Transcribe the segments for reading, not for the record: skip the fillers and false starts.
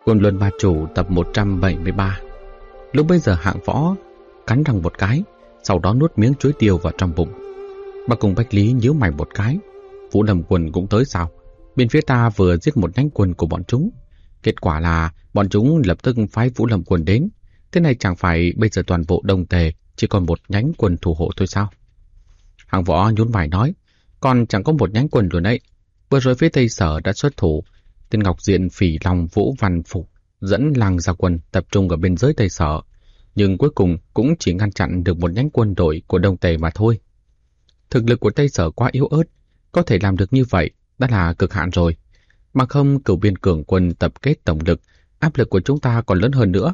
Côn Luân Ma Chủ tập 173. Lúc bây giờ Hạng Võ cắn răng một cái, sau đó nuốt miếng chuối tiêu vào trong bụng. Bắc Cung Bách Lý nhíu mày một cái. Vũ Lâm Quân cũng tới sao? Bên phía ta vừa giết một nhánh quân của bọn chúng. Kết quả là bọn chúng lập tức phái Vũ Lâm Quân đến. Thế này chẳng phải bây giờ toàn bộ Đông Tề chỉ còn một nhánh quân thủ hộ thôi sao? Hạng Võ nhún vai nói, còn chẳng có một nhánh quân luôn đấy. Vừa rồi phía Tây Sở đã xuất thủ, tên Ngọc Diện, Phỉ Long, Vũ Văn Phục dẫn làng ra quân tập trung ở bên dưới Tây Sở, nhưng cuối cùng cũng chỉ ngăn chặn được một nhánh quân đội của Đông Tề mà thôi. Thực lực của Tây Sở quá yếu ớt, có thể làm được như vậy đã là cực hạn rồi. Mà không, Cửu Biên Cường Quân tập kết tổng lực, áp lực của chúng ta còn lớn hơn nữa.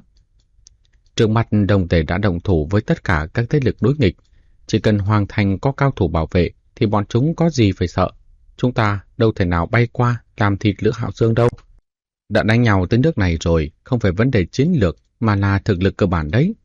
Trước mặt Đông Tề đã đồng thủ với tất cả các thế lực đối nghịch, chỉ cần Hoàng Thành có cao thủ bảo vệ thì bọn chúng có gì phải sợ. Chúng ta đâu thể nào bay qua làm thịt Lữ Hạo Dương đâu. Đã đánh nhau tới nước này rồi, không phải vấn đề chiến lược mà là thực lực cơ bản đấy.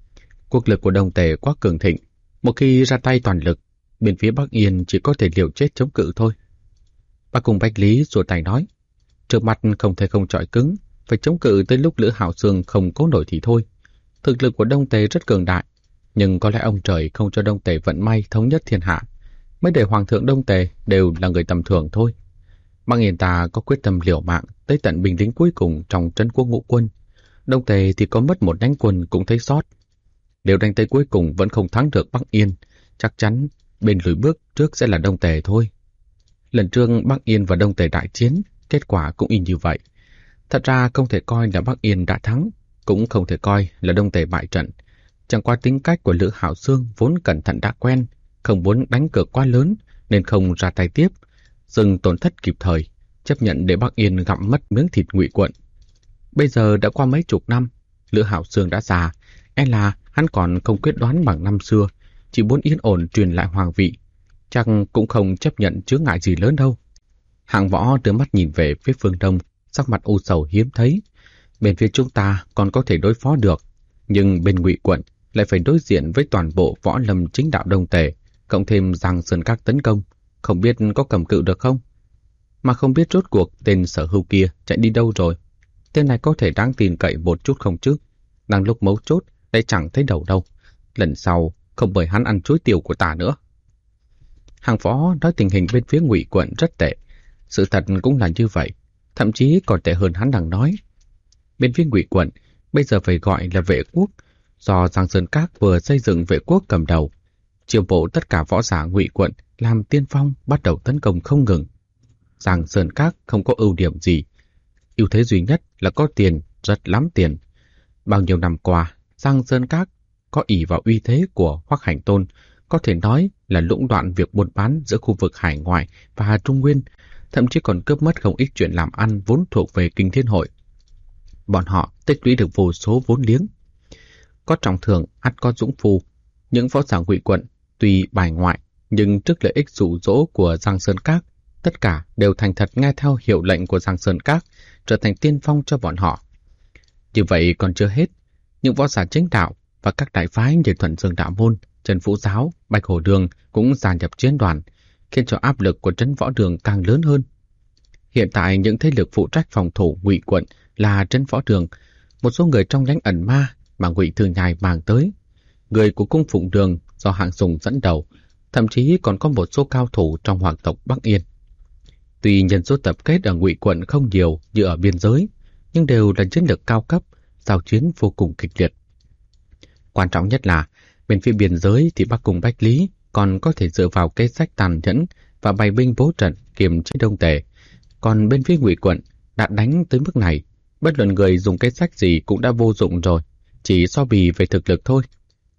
Quốc lực của Đông Tề quá cường thịnh, một khi ra tay toàn lực, bên phía Bắc Yên chỉ có thể liều chết chống cự thôi. Bắc Cung Bách Lý rủa tay nói, trước mặt không thể không chọi cứng, phải chống cự tới lúc Lữ Hạo Dương không cố nổi thì thôi. Thực lực của Đông Tề rất cường đại, nhưng có lẽ ông trời không cho Đông Tề vận may thống nhất thiên hạ, mới để Hoàng thượng Đông Tề đều là người tầm thường thôi. Bắc Yên ta có quyết tâm liều mạng tới tận binh lính cuối cùng trong trấn quốc ngũ quân. Đông Tề thì có mất một nhánh quân cũng thấy sót. Nếu đánh tới cuối cùng vẫn không thắng được Bắc Yên, chắc chắn bên lùi bước trước sẽ là Đông Tề thôi. Lần trước Bắc Yên và Đông Tề đại chiến, kết quả cũng y như vậy. Thật ra không thể coi là Bắc Yên đã thắng, cũng không thể coi là Đông Tề bại trận. Chẳng qua tính cách của Lữ Hạo Dương vốn cẩn thận đã quen, không muốn đánh cược quá lớn nên không ra tay tiếp, dừng tổn thất kịp thời, chấp nhận để Bắc Yên gặm mất miếng thịt Ngụy Quận. Bây giờ đã qua mấy chục năm, Lữ Hạo Dương đã già, e là hắn còn không quyết đoán bằng năm xưa, chỉ muốn yên ổn truyền lại hoàng vị, chắc cũng không chấp nhận chướng ngại gì lớn đâu. Hạng Võ đưa mắt nhìn về phía phương Đông, sắc mặt u sầu hiếm thấy. Bên phía chúng ta còn có thể đối phó được, nhưng bên Ngụy Quận lại phải đối diện với toàn bộ võ lâm chính đạo Đông Tề, cộng thêm Giang Sơn Các tấn công, không biết có cầm cự được không? Mà không biết rốt cuộc tên Sở Hưu kia chạy đi đâu rồi. Tên này có thể đáng tin cậy một chút không chứ? Đang lúc mấu chốt lại chẳng thấy đầu đâu. Lần sau không mời hắn ăn chuối tiêu của ta nữa. Hạng Võ nói tình hình bên phía Ngụy Quận rất tệ. Sự thật cũng là như vậy, thậm chí còn tệ hơn hắn đang nói. Bên phía Ngụy Quận bây giờ phải gọi là vệ quốc, do Giang Sơn Các vừa xây dựng vệ quốc cầm đầu, chiêu bộ tất cả võ giả Ngụy Quận làm tiên phong bắt đầu tấn công không ngừng. Giang Sơn Các không có ưu điểm gì, ưu thế duy nhất là có tiền, rất lắm tiền. Bao nhiêu năm qua, Giang Sơn Các có ỷ vào uy thế của Hoắc Hành Tôn, có thể nói là lũng đoạn việc buôn bán giữa khu vực hải ngoại và Trung Nguyên, thậm chí còn cướp mất không ít chuyện làm ăn vốn thuộc về Kinh Thiên Hội. Bọn họ tích lũy được vô số vốn liếng. Có trọng thưởng, ắt có dũng phu. Những võ giả Ngụy Quận tuy bài ngoại, nhưng trước lợi ích dụ dỗ của Giang Sơn Các, tất cả đều thành thật nghe theo hiệu lệnh của Giang Sơn Các, trở thành tiên phong cho bọn họ. Như vậy còn chưa hết, những võ giả chính đạo và các đại phái như Thuận Dương Đạo Môn, Trần Vũ Giáo, Bạch Hổ Đường cũng gia nhập chiến đoàn, khiến cho áp lực của Trấn Võ Đường càng lớn hơn. Hiện tại những thế lực phụ trách phòng thủ Ngụy Quận là Trấn Võ Đường, một số người trong nhánh ẩn ma mà Ngụy Thư Nhai mang tới, người của Cung Phụng Đường do Hạng Sùng dẫn đầu, thậm chí còn có một số cao thủ trong hoàng tộc Bắc Yên. Tuy nhân số tập kết ở Ngụy Quận không nhiều như ở biên giới, nhưng đều là chiến lược cao cấp, giao chiến vô cùng kịch liệt. Quan trọng nhất là bên phía biên giới thì Bắc Cung Bách Lý còn có thể dựa vào kế sách tàn nhẫn và bày binh bố trận kiềm chế Đông Tề. Còn bên phía Ngụy Quận đã đánh tới mức này, bất luận người dùng kế sách gì cũng đã vô dụng rồi, chỉ so bì về thực lực thôi.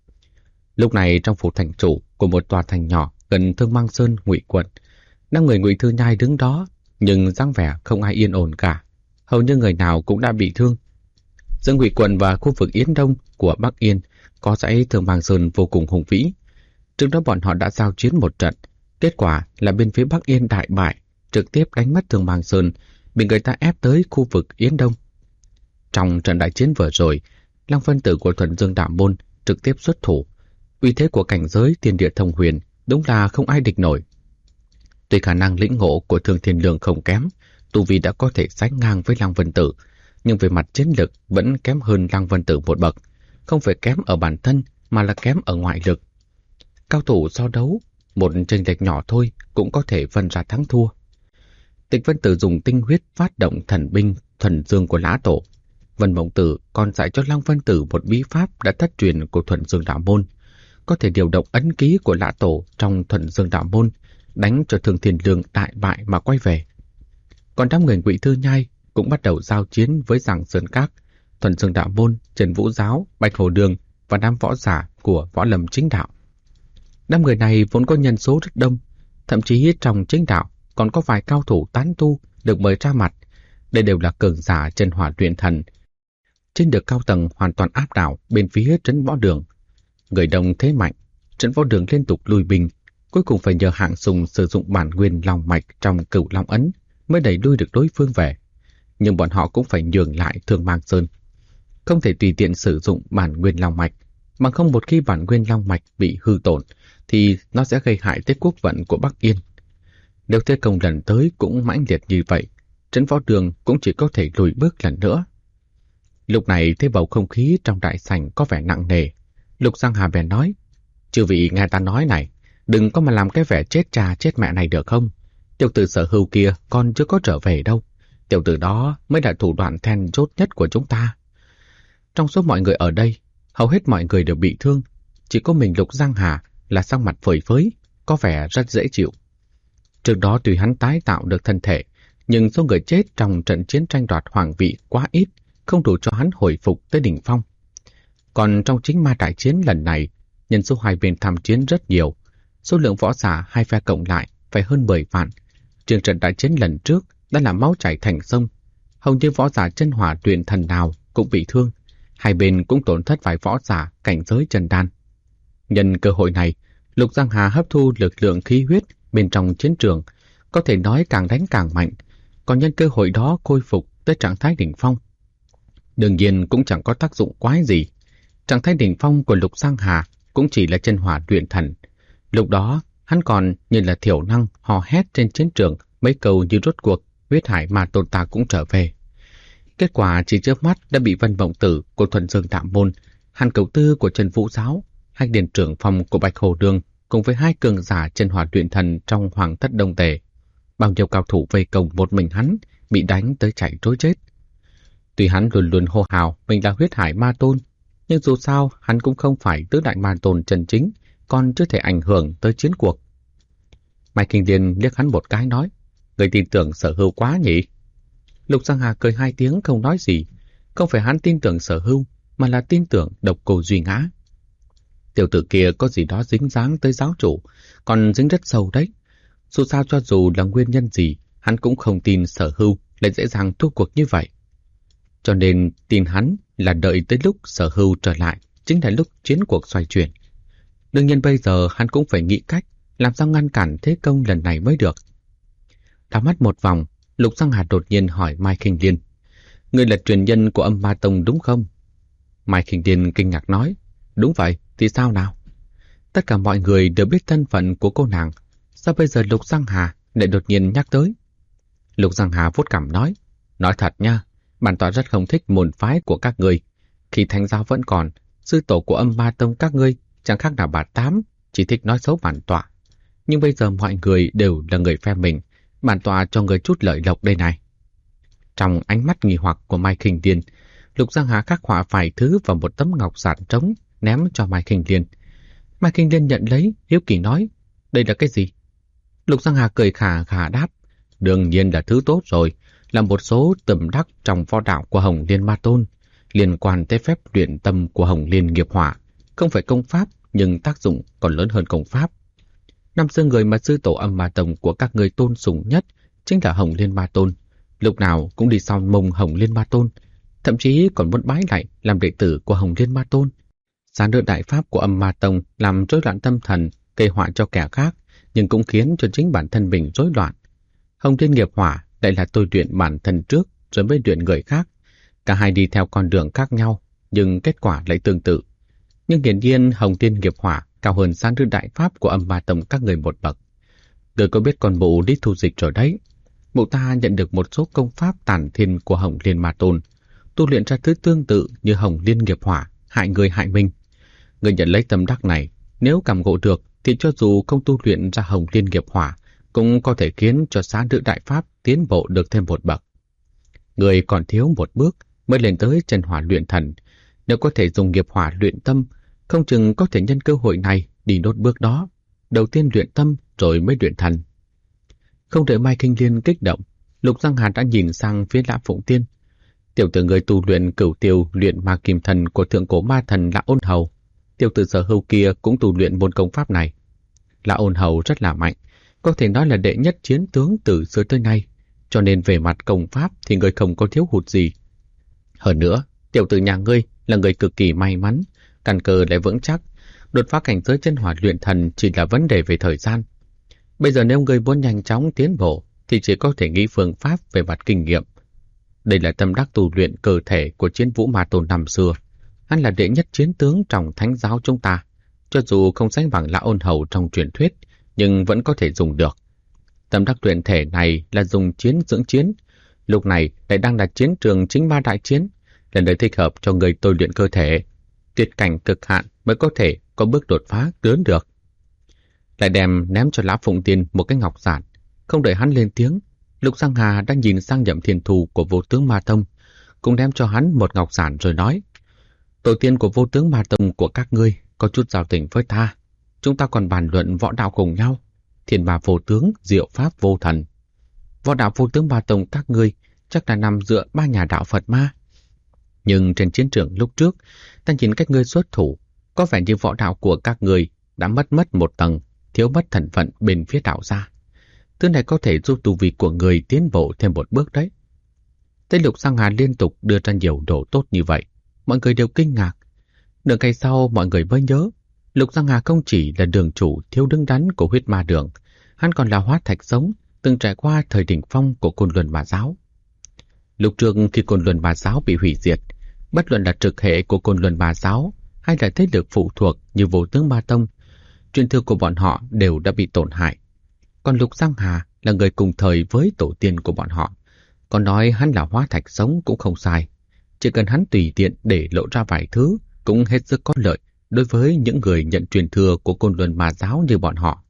Lúc này trong phủ thành chủ của một tòa thành nhỏ gần Thương Mang Sơn, Ngụy Quận, 5 người Ngụy Thư Nhai đứng đó, nhưng dáng vẻ không ai yên ổn cả, hầu như người nào cũng đã bị thương. Giữa Ngụy Quận và khu vực Yến Đông của Bắc Yên có dãy Thương Mang Sơn vô cùng hùng vĩ. Trước đó bọn họ đã giao chiến một trận, kết quả là bên phía Bắc Yên đại bại, trực tiếp đánh mất Thương Mang Sơn, bị người ta ép tới khu vực Yến Đông. Trong trận đại chiến vừa rồi, Lăng Phân Tử của Thuận Dương Đạo Môn trực tiếp xuất thủ. Uy thế của cảnh giới Thiên Địa Thông Huyền đúng là không ai địch nổi. Tuy khả năng lĩnh ngộ của Thương Thiên Lương không kém, tu vi đã có thể sánh ngang với Lăng Vân Tử, nhưng về mặt chiến lực vẫn kém hơn Lăng Vân Tử một bậc, không phải kém ở bản thân mà là kém ở ngoại lực. Cao thủ so đấu, một chênh lệch nhỏ thôi cũng có thể phân ra thắng thua. Tịch Vân Tử dùng tinh huyết phát động thần binh Thuần Dương của Lã Tổ. Vân Mộng Tử còn dạy cho Lăng Vân Tử một bí pháp đã thất truyền của Thuần Dương Đạo Môn, có thể điều động ấn ký của Lã Tổ trong Thuần Dương Đạo Môn, đánh cho Thương Thiên Lương đại bại mà quay về. Còn đám người Ngụy Thư Nhai cũng bắt đầu giao chiến với Giang Sơn Các, Thuần Dương Đạo Môn, Trần Vũ Giáo, Bạch Hồ Đường và đám võ giả của Võ Lâm Chính Đạo. Đám người này vốn có nhân số rất đông, thậm chí trong chính đạo còn có vài cao thủ tán tu được mời ra mặt. Đây đều là cường giả chân hỏa luyện thần, trên được cao tầng hoàn toàn áp đảo bên phía Trấn Võ Đường. Người đông thế mạnh, Trấn Võ Đường liên tục lùi binh, cuối cùng phải nhờ Hạng Sùng sử dụng bản nguyên long mạch trong Cửu Long Ấn mới đẩy lui được đối phương về. Nhưng bọn họ cũng phải nhường lại Thương Mang Sơn, không thể tùy tiện sử dụng bản nguyên long mạch, bằng không một khi bản nguyên long mạch bị hư tổn thì nó sẽ gây hại tới quốc vận của Bắc Yên. Nếu thế công lần tới cũng mãnh liệt như vậy, Trấn Võ Đường cũng chỉ có thể lùi bước lần nữa. Lúc này thấy bầu không khí trong đại sảnh có vẻ nặng nề, Lục Giang Hà bèn nói: "Chư vị nghe ta nói này, đừng có mà làm cái vẻ chết cha chết mẹ này được không? Tiểu tử Sở Hưu kia còn chưa có trở về đâu. Tiểu tử đó mới là thủ đoạn then chốt nhất của chúng ta." Trong số mọi người ở đây, hầu hết mọi người đều bị thương, chỉ có mình Lục Giang Hà là sắc mặt phơi phới, có vẻ rất dễ chịu. Trước đó tuy hắn tái tạo được thân thể, nhưng số người chết trong trận chiến tranh đoạt hoàng vị quá ít, không đủ cho hắn hồi phục tới đỉnh phong. Còn trong chính ma đại chiến lần này, nhân số hai bên tham chiến rất nhiều, số lượng võ giả hai phe cộng lại phải hơn 10 vạn. Trường trận đại chiến lần trước đã làm máu chảy thành sông, hầu như võ giả chân hỏa luyện thần nào cũng bị thương, hai bên cũng tổn thất vài võ giả cảnh giới chân đan. Nhân cơ hội này, Lục Giang Hà hấp thu lực lượng khí huyết bên trong chiến trường, có thể nói càng đánh càng mạnh, còn nhân cơ hội đó khôi phục tới trạng thái đỉnh phong. Đương nhiên cũng chẳng có tác dụng quái gì. Trạng thái đỉnh phong của Lục Giang Hà cũng chỉ là chân hỏa luyện thần. Lúc đó, hắn còn như là thiểu năng hò hét trên chiến trường mấy câu như rốt cuộc huyết hải ma tôn ta cũng trở về. Kết quả chỉ trước mắt đã bị Vân Mộng Tử của Thuần Dương Đạo Môn, Hàn Cửu Tư của Trần Vũ Giáo, hai điền trưởng phòng của Bạch Hồ Đường cùng với hai cường giả chân hỏa luyện thần trong Hoàng Thất Đông Tề. Bao nhiêu cao thủ vây công một mình hắn bị đánh tới chạy trối chết. Tuy hắn luôn luôn hô hào mình là huyết hải ma tôn, nhưng dù sao hắn cũng không phải tứ đại ma tôn chân chính, còn chưa thể ảnh hưởng tới chiến cuộc. Mai Kinh Điền liếc hắn một cái nói: "Người tin tưởng Sở Hưu quá nhỉ?" Lục Giang Hà cười hai tiếng không nói gì. Không phải hắn tin tưởng Sở Hưu, mà là tin tưởng Độc Cô Duy Ngã. Tiểu tử kia có gì đó dính dáng tới giáo chủ, còn dính rất sâu đấy. Dù sao cho dù là nguyên nhân gì, hắn cũng không tin Sở Hưu lại dễ dàng thua cuộc như vậy. Cho nên tin hắn là đợi tới lúc Sở Hưu trở lại, chính là lúc chiến cuộc xoay chuyển. Đương nhiên bây giờ hắn cũng phải nghĩ cách làm sao ngăn cản thế công lần này mới được. Đảo mắt một vòng, Lục Giang Hà đột nhiên hỏi Mai Khinh Liên: "Ngươi là truyền nhân của Âm Ma Tông đúng không?" Mai Khinh Liên kinh ngạc nói: "Đúng vậy, thì sao nào?" Tất cả mọi người đều biết thân phận của cô nàng, sao bây giờ Lục Giang Hà lại đột nhiên nhắc tới? Lục Giang Hà vuốt cằm nói: "Nói thật nha, bản tọa rất không thích môn phái của các ngươi. Khi thánh giáo vẫn còn, sư tổ của Âm Ma Tông các ngươi chẳng khác nào bà Tám, chỉ thích nói xấu bản tọa. Nhưng bây giờ mọi người đều là người phe mình, bản tọa cho người chút lợi lộc đây này." Trong ánh mắt nghi hoặc của Mai Khinh Liên, Lục Giang Hà khắc họa vài thứ vào một tấm ngọc giản trống ném cho Mai Khinh Liên. Mai Khinh Liên nhận lấy, hiếu kỳ nói: "Đây là cái gì?" Lục Giang Hà cười khà khà đáp: "Đương nhiên là thứ tốt rồi, là một số tầm đắc trong võ đạo của Hồng Liên Ma Tôn, liên quan tới phép luyện tâm của Hồng Liên Nghiệp Hỏa, không phải công pháp nhưng tác dụng còn lớn hơn công pháp. Năm xưa người mà sư tổ Âm Ma Tông của các người tôn sùng nhất chính là Hồng Liên Ma Tôn, lúc nào cũng đi sau mông Hồng Liên Ma Tôn, thậm chí còn muốn bái lại làm đệ tử của Hồng Liên Ma Tôn. Gián đoạn đại pháp của Âm Ma Tông làm rối loạn tâm thần, gây họa cho kẻ khác, nhưng cũng khiến cho chính bản thân mình rối loạn. Hồng Liên Nghiệp Hỏa lại là tôi luyện bản thân trước rồi mới luyện người khác. Cả hai đi theo con đường khác nhau, nhưng kết quả lại tương tự. Nhưng hiển nhiên Hồng Liên Nghiệp Hỏa cao hơn Gián đoạn đại pháp của Âm Ma Tông các người một bậc. Người có biết con mụ đi thu dịch rồi đấy. Mụ ta nhận được một số công pháp tản thiên của Hồng Liên Ma Tôn. tu luyện ra thứ tương tự như Hồng Liên nghiệp hỏa, hại người hại mình. Người nhận lấy tâm đắc này, nếu cảm ngộ được thì cho dù không tu luyện ra Hồng Liên nghiệp hỏa, cũng có thể khiến cho xá nữ đại pháp tiến bộ được thêm một bậc. Người còn thiếu một bước mới lên tới chân hỏa luyện thần. Nếu có thể dùng nghiệp hỏa luyện tâm, không chừng có thể nhân cơ hội này đi nốt bước đó. Đầu tiên luyện tâm rồi mới luyện thần. Không đợi Mai Kinh Liên kích động, Lục Giang Hà đã nhìn sang phía Lã Phụng Tiên. Tiểu tử người tu luyện Cửu Tiêu luyện ma kim thần của thượng cổ ma thần Lã Ôn Hầu. Tiểu tử Sở Hưu kia cũng tu luyện môn công pháp này. Lã Ôn Hầu rất là mạnh, có thể nói là đệ nhất chiến tướng từ xưa tới nay, cho nên về mặt công pháp thì người không có thiếu hụt gì. Hơn nữa, tiểu tử nhà ngươi là người cực kỳ may mắn, căn cơ lại vững chắc, đột phá cảnh giới chân hỏa luyện thần chỉ là vấn đề về thời gian. Bây giờ nếu ngươi muốn nhanh chóng tiến bộ thì chỉ có thể nghĩ phương pháp về mặt kinh nghiệm. Đây là tâm đắc tu luyện cơ thể của Chiến Vũ Ma Tôn năm xưa. Hắn là đệ nhất chiến tướng trong thánh giáo chúng ta, cho dù không sánh bằng Lã Ôn Hầu trong truyền thuyết, nhưng vẫn có thể dùng được. Tâm đắc luyện thể này là dùng chiến dưỡng chiến, lúc này lại đang là chiến trường chính ma đại chiến, là nơi thích hợp cho người tôi luyện cơ thể. Tuyệt cảnh cực hạn mới có thể có bước đột phá lớn được. Lại đem ném cho Lã Phụng Tiên một cái ngọc giản. Không đợi hắn lên tiếng, Lục Giang Hà đang nhìn sang Nhậm Thiên Thù của Vô Tướng Ma Tông, cũng đem cho hắn một ngọc giản rồi nói: tổ tiên của Vô Tướng Ma Tông của các ngươi có chút giao tình với ta, chúng ta còn bàn luận võ đạo cùng nhau. Thiên Ma vô tướng, diệu pháp vô thần. Võ đạo Vô Tướng Ma Tông các ngươi chắc là nằm dựa ba nhà đạo Phật ma. Nhưng trên chiến trường lúc trước, ta nhìn cách ngươi xuất thủ, có vẻ như võ đạo của các ngươi đã mất một tầng, thiếu mất thần phận bên phía đạo gia. Thứ này có thể giúp tu vi của người tiến bộ thêm một bước đấy. Tây Lục Giang Hà liên tục đưa ra nhiều đồ tốt như vậy, mọi người đều kinh ngạc. Nửa ngày sau mọi người mới nhớ, Lục Giang Hà không chỉ là đường chủ thiếu đứng đắn của huyết ma đường, hắn còn là hóa thạch sống, từng trải qua thời đỉnh phong của Côn Luân Ma Giáo. Lúc trước khi Côn Luân Ma Giáo bị hủy diệt, bất luận là trực hệ của Côn Luân Ma Giáo hay là thế lực phụ thuộc như Vô Tướng Ma Tông, truyền thừa của bọn họ đều đã bị tổn hại. Còn Lục Giang Hà là người cùng thời với tổ tiên của bọn họ, còn nói hắn là hóa thạch sống cũng không sai. Chỉ cần hắn tùy tiện để lộ ra vài thứ cũng hết sức có lợi đối với những người nhận truyền thừa của Côn Luân Ma Giáo như bọn họ.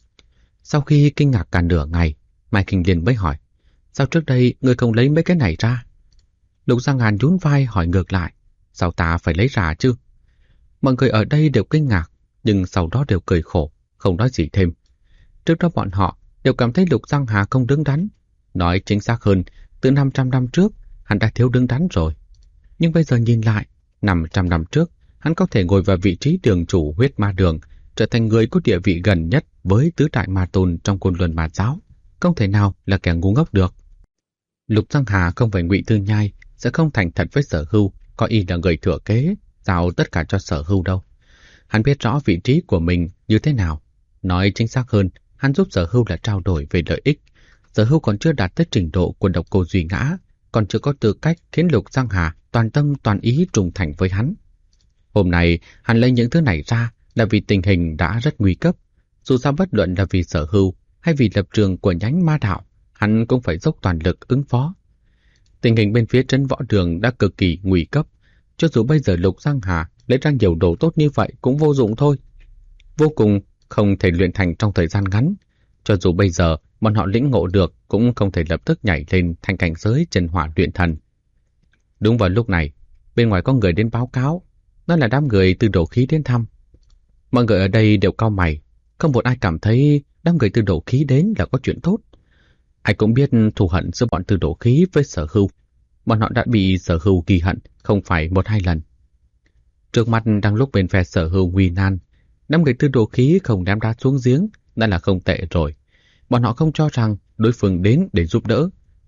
Sau khi kinh ngạc cả nửa ngày, Mai Kinh Liên mới hỏi: sao trước đây ngươi không lấy mấy cái này ra? Lục Giang Hà nhún vai hỏi ngược lại: sao ta phải lấy ra chứ? Mọi người ở đây đều kinh ngạc, nhưng sau đó đều cười khổ, không nói gì thêm. Trước đó bọn họ đều cảm thấy Lục Giang Hà không đứng đắn. Nói chính xác hơn, từ 500 năm trước, hắn đã thiếu đứng đắn rồi. Nhưng bây giờ nhìn lại, 500 năm trước, hắn có thể ngồi vào vị trí đường chủ huyết ma đường, trở thành người có địa vị gần nhất với tứ đại ma tôn trong Côn Luân Ma Giáo. Không thể nào là kẻ ngu ngốc được. Lục Giang Hà không phải Ngụy Tư Nhai, sẽ không thành thật với Sở Hưu, có ý là người thừa kế, giao tất cả cho Sở Hưu đâu. Hắn biết rõ vị trí của mình như thế nào. Nói chính xác hơn, hắn giúp Sở Hưu là trao đổi về lợi ích. Sở Hưu còn chưa đạt tới trình độ của Độc Cô Duy Ngã, còn chưa có tư cách khiến Lục Giang Hà toàn tâm toàn ý trung thành với hắn. Hôm nay, hắn lấy những thứ này ra là vì tình hình đã rất nguy cấp. Dù sao bất luận là vì Sở Hưu hay vì lập trường của nhánh ma đạo, hắn cũng phải dốc toàn lực ứng phó. Tình hình bên phía trấn võ đường đã cực kỳ nguy cấp. Cho dù bây giờ Lục Giang Hà lấy ra nhiều đồ tốt như vậy cũng vô dụng thôi. Vô cùng không thể luyện thành trong thời gian ngắn. Cho dù bây giờ bọn họ lĩnh ngộ được cũng không thể lập tức nhảy lên thành cảnh giới chân hỏa luyện thần. Đúng vào lúc này, bên ngoài có người đến báo cáo, đó là đám người từ Đồ Khí đến thăm. Mọi người ở đây đều cau mày, không một ai cảm thấy đám người từ Đồ Khí đến là có chuyện tốt. Ai cũng biết thù hận giữa bọn từ Đồ Khí với Sở Hưu. Bọn họ đã bị Sở Hưu ghi hận không phải 1-2 lần. Trước mặt đang lúc bên phe Sở Hưu nguy nan, đám người từ Đồ Khí không ném đá xuống giếng đã là không tệ rồi. Bọn họ không cho rằng đối phương đến để giúp đỡ.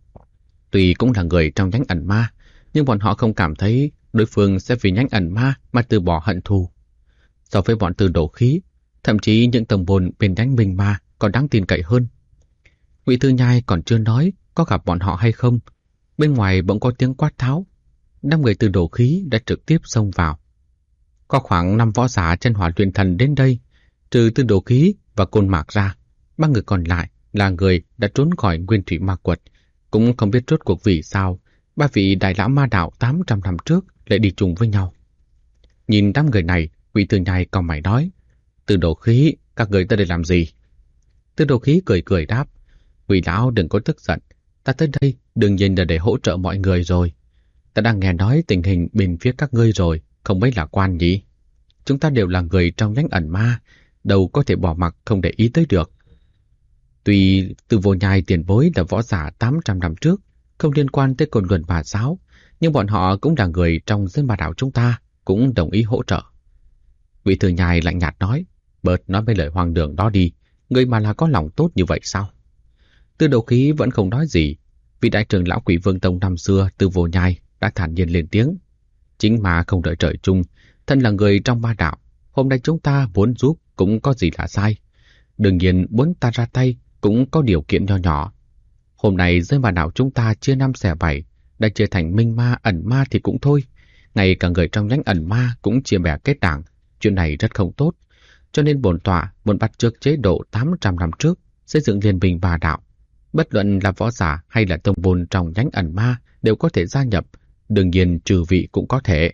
Tuy cũng là người trong nhánh ẩn ma, nhưng bọn họ không cảm thấy đối phương sẽ vì nhánh ẩn ma mà từ bỏ hận thù. So với bọn từ Đồ Khí, thậm chí những tông môn bên nhánh Minh Ma còn đáng tin cậy hơn. Ngụy Tư Nhai còn chưa nói có gặp bọn họ hay không, bên ngoài bỗng có tiếng quát tháo. Đám người từ Đồ Khí đã trực tiếp xông vào. Có khoảng 5 võ giả chân hỏa luyện thần đến đây, trừ từ Đồ Khí và Côn Mạc ra, 3 người còn lại là người đã trốn khỏi Nguyên Thủy Ma Quật, cũng không biết rốt cuộc vì sao Ba vị đại lão ma đạo 800 năm trước lại đi chung với nhau. Nhìn đám người này, Quỷ Thư Nhai cau mày nói, Từ Đồ Khí, các người tới đây làm gì? Từ Đồ Khí cười cười đáp, Quỷ lão đừng có tức giận, ta tới đây đương nhiên là để hỗ trợ mọi người rồi. Ta đang nghe nói tình hình bên phía các ngươi rồi, không mấy lạc quan nhỉ? Chúng ta đều là người trong nhánh ẩn ma, đâu có thể bỏ mặc không để ý tới được. Tuy Từ Vô Nhai tiền bối là võ giả 800 năm trước, không liên quan tới Côn Luân Ma Giáo, nhưng bọn họ cũng là người trong giới ma đạo chúng ta, cũng đồng ý hỗ trợ. Vị Thư Nhai lạnh nhạt nói, bớt nói mấy lời hoang đường đó đi, người mà là có lòng tốt như vậy sao? Từ Đầu Khí vẫn không nói gì, vị đại trưởng lão Quỷ Vương Tông năm xưa Từ Vô Nhai đã thản nhiên lên tiếng. Chính mà không đợi trời chung, thân là người trong ma đạo, hôm nay chúng ta muốn giúp cũng có gì là sai. Đương nhiên muốn ta ra tay cũng có điều kiện nho nhỏ. Hôm nay giới ma đạo chúng ta chia 5 xẻ 7, đã chia thành minh ma, ẩn ma thì cũng thôi. Ngay cả người trong nhánh ẩn ma cũng chia bè kết đảng, chuyện này rất không tốt. Cho nên bổn tọa muốn bắt chước chế độ 800 năm trước, xây dựng liên minh ma đạo. Bất luận là võ giả hay là tông môn trong nhánh ẩn ma đều có thể gia nhập, đương nhiên trừ vị cũng có thể.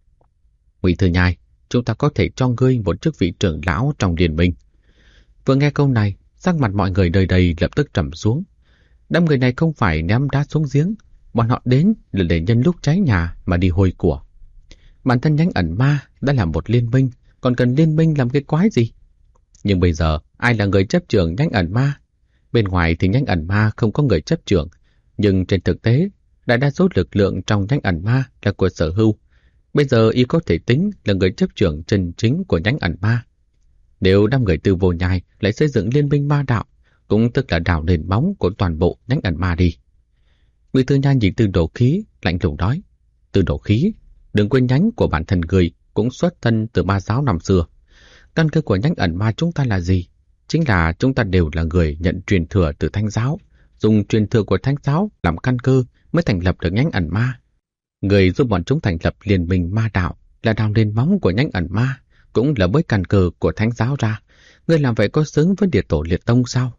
Ngụy Thư Nhai, chúng ta có thể cho ngươi một chức vị trưởng lão trong liên minh. Vừa nghe câu này, sắc mặt mọi người nơi đây lập tức trầm xuống. Đám người này không phải ném đá xuống giếng, bọn họ đến là để nhân lúc cháy nhà mà đi hôi của. Bản thân nhánh ẩn ma đã là một liên minh, còn cần liên minh làm cái quái gì? Nhưng bây giờ ai là người chấp trưởng nhánh ẩn ma? Bên ngoài thì nhánh ẩn ma không có người chấp trưởng, nhưng trên thực tế, đại đa số lực lượng trong nhánh ẩn ma là của Sở Hưu. Bây giờ y có thể tính là người chấp trưởng chân chính của nhánh ẩn ma. Nếu đám người Từ Vô Nhai lại xây dựng liên minh ma đạo, cũng tức là đào nền móng của toàn bộ nhánh ẩn ma đi. Ngụy Thư Nhai nhìn Từ Đồ Khí lạnh lùng nói, Từ Đồ Khí, đừng quên nhánh của bản thân người cũng xuất thân từ ma giáo năm xưa. Căn cơ của nhánh ẩn ma chúng ta là gì? Chính là chúng ta đều là người nhận truyền thừa từ Thánh giáo, dùng truyền thừa của Thánh giáo làm căn cơ mới thành lập được nhánh ẩn ma. Người giúp bọn chúng thành lập liên minh ma đạo là đào nền móng của nhánh ẩn ma, cũng là với căn cơ của Thánh giáo ra. Người làm vậy có xứng với Địa Tổ Liệt Tông sao?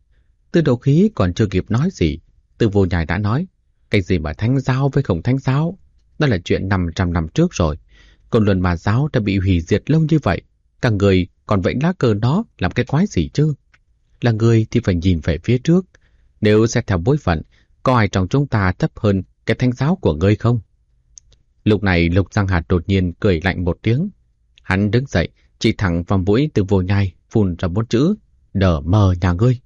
Từ Đầu Khí còn chưa kịp nói gì, Từ Vô Nhai đã nói, cái gì mà Thánh giáo với không Thánh giáo, đó là chuyện 500 năm trước rồi. Côn Luân Ma giáo đã bị hủy diệt lâu như vậy, cả người còn vẫy lá cờ đó làm cái quái gì chứ? Là người thì phải nhìn về phía trước. Nếu xét theo bối phận, có ai trong chúng ta thấp hơn cái Thánh giáo của ngươi không? Lúc này Lục Giang Hạt đột nhiên cười lạnh một tiếng. Hắn đứng dậy, chỉ thẳng vào mũi Từ Vô Nhai, phun ra 4 chữ, đờ mờ nhà ngươi.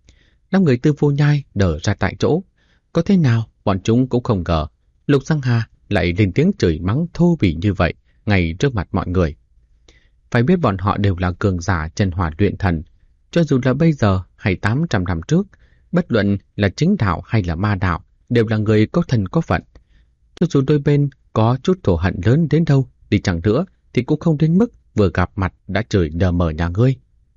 Năm người Từ Vô Nhai đờ ra tại chỗ. Có thế nào bọn chúng cũng không ngờ Lục Giang Hà lại lên tiếng chửi mắng thô bỉ như vậy ngay trước mặt mọi người. Phải biết bọn họ đều là cường giả chân hỏa luyện thần, cho dù là bây giờ hay 800 năm trước, bất luận là chính đạo hay là ma đạo, đều là người có thần có phận. Cho dù đôi bên có chút thù hận lớn đến đâu đi chăng nữa, thì cũng không đến mức vừa gặp mặt đã chửi đờ mờ nhà ngươi.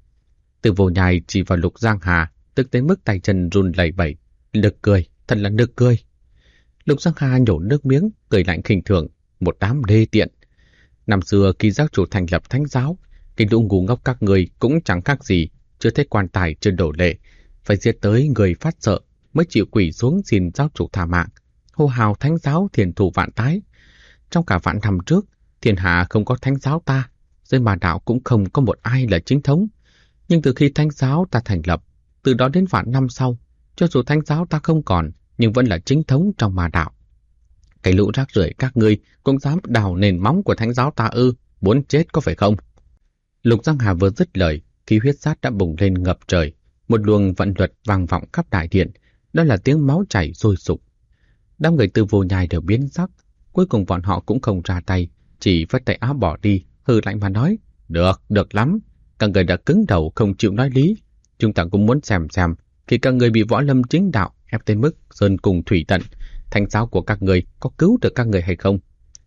Từ Vô Nhai chỉ vào Lục Giang Hà, tức đến mức tay chân run lẩy bẩy, nực cười, thật là nực cười. Lục Giang Hà nhổ nước miếng, cười lạnh khinh thường, một đám đê tiện. Năm xưa khi giáo chủ thành lập Thánh giáo, cái lũ ngu ngốc các người cũng chẳng khác gì, chưa thấy quan tài chưa đổ lệ, phải giết tới người phát sợ mới chịu quỳ xuống xin giáo chủ tha mạng, hô hào Thánh giáo thiền thủ vạn tái. Trong cả vạn năm trước, thiên hạ không có Thánh giáo ta, giới ma đạo cũng không có một ai là chính thống. Nhưng từ khi Thánh giáo ta thành lập, từ đó đến vạn năm sau, cho dù Thánh giáo ta không còn, nhưng vẫn là chính thống trong ma đạo. Cái lũ rác rưởi các ngươi cũng dám đào nền móng của Thánh giáo ta ư, muốn chết có phải không? Lục Giang Hà vừa dứt lời, khí huyết sát đã bùng lên ngập trời, một luồng vận luật vang vọng khắp đại điện, đó là tiếng máu chảy sôi sục. Đám người Từ Vô Nhai đều biến sắc, cuối cùng bọn họ cũng không ra tay, chỉ vất tay áo bỏ đi, hừ lạnh mà nói, được lắm, các người đã cứng đầu không chịu nói lý, chúng ta cũng muốn xem khi các người bị võ lâm chính đạo ép tới mức sơn cùng thủy tận, Thánh giáo của các người có cứu được các người hay không?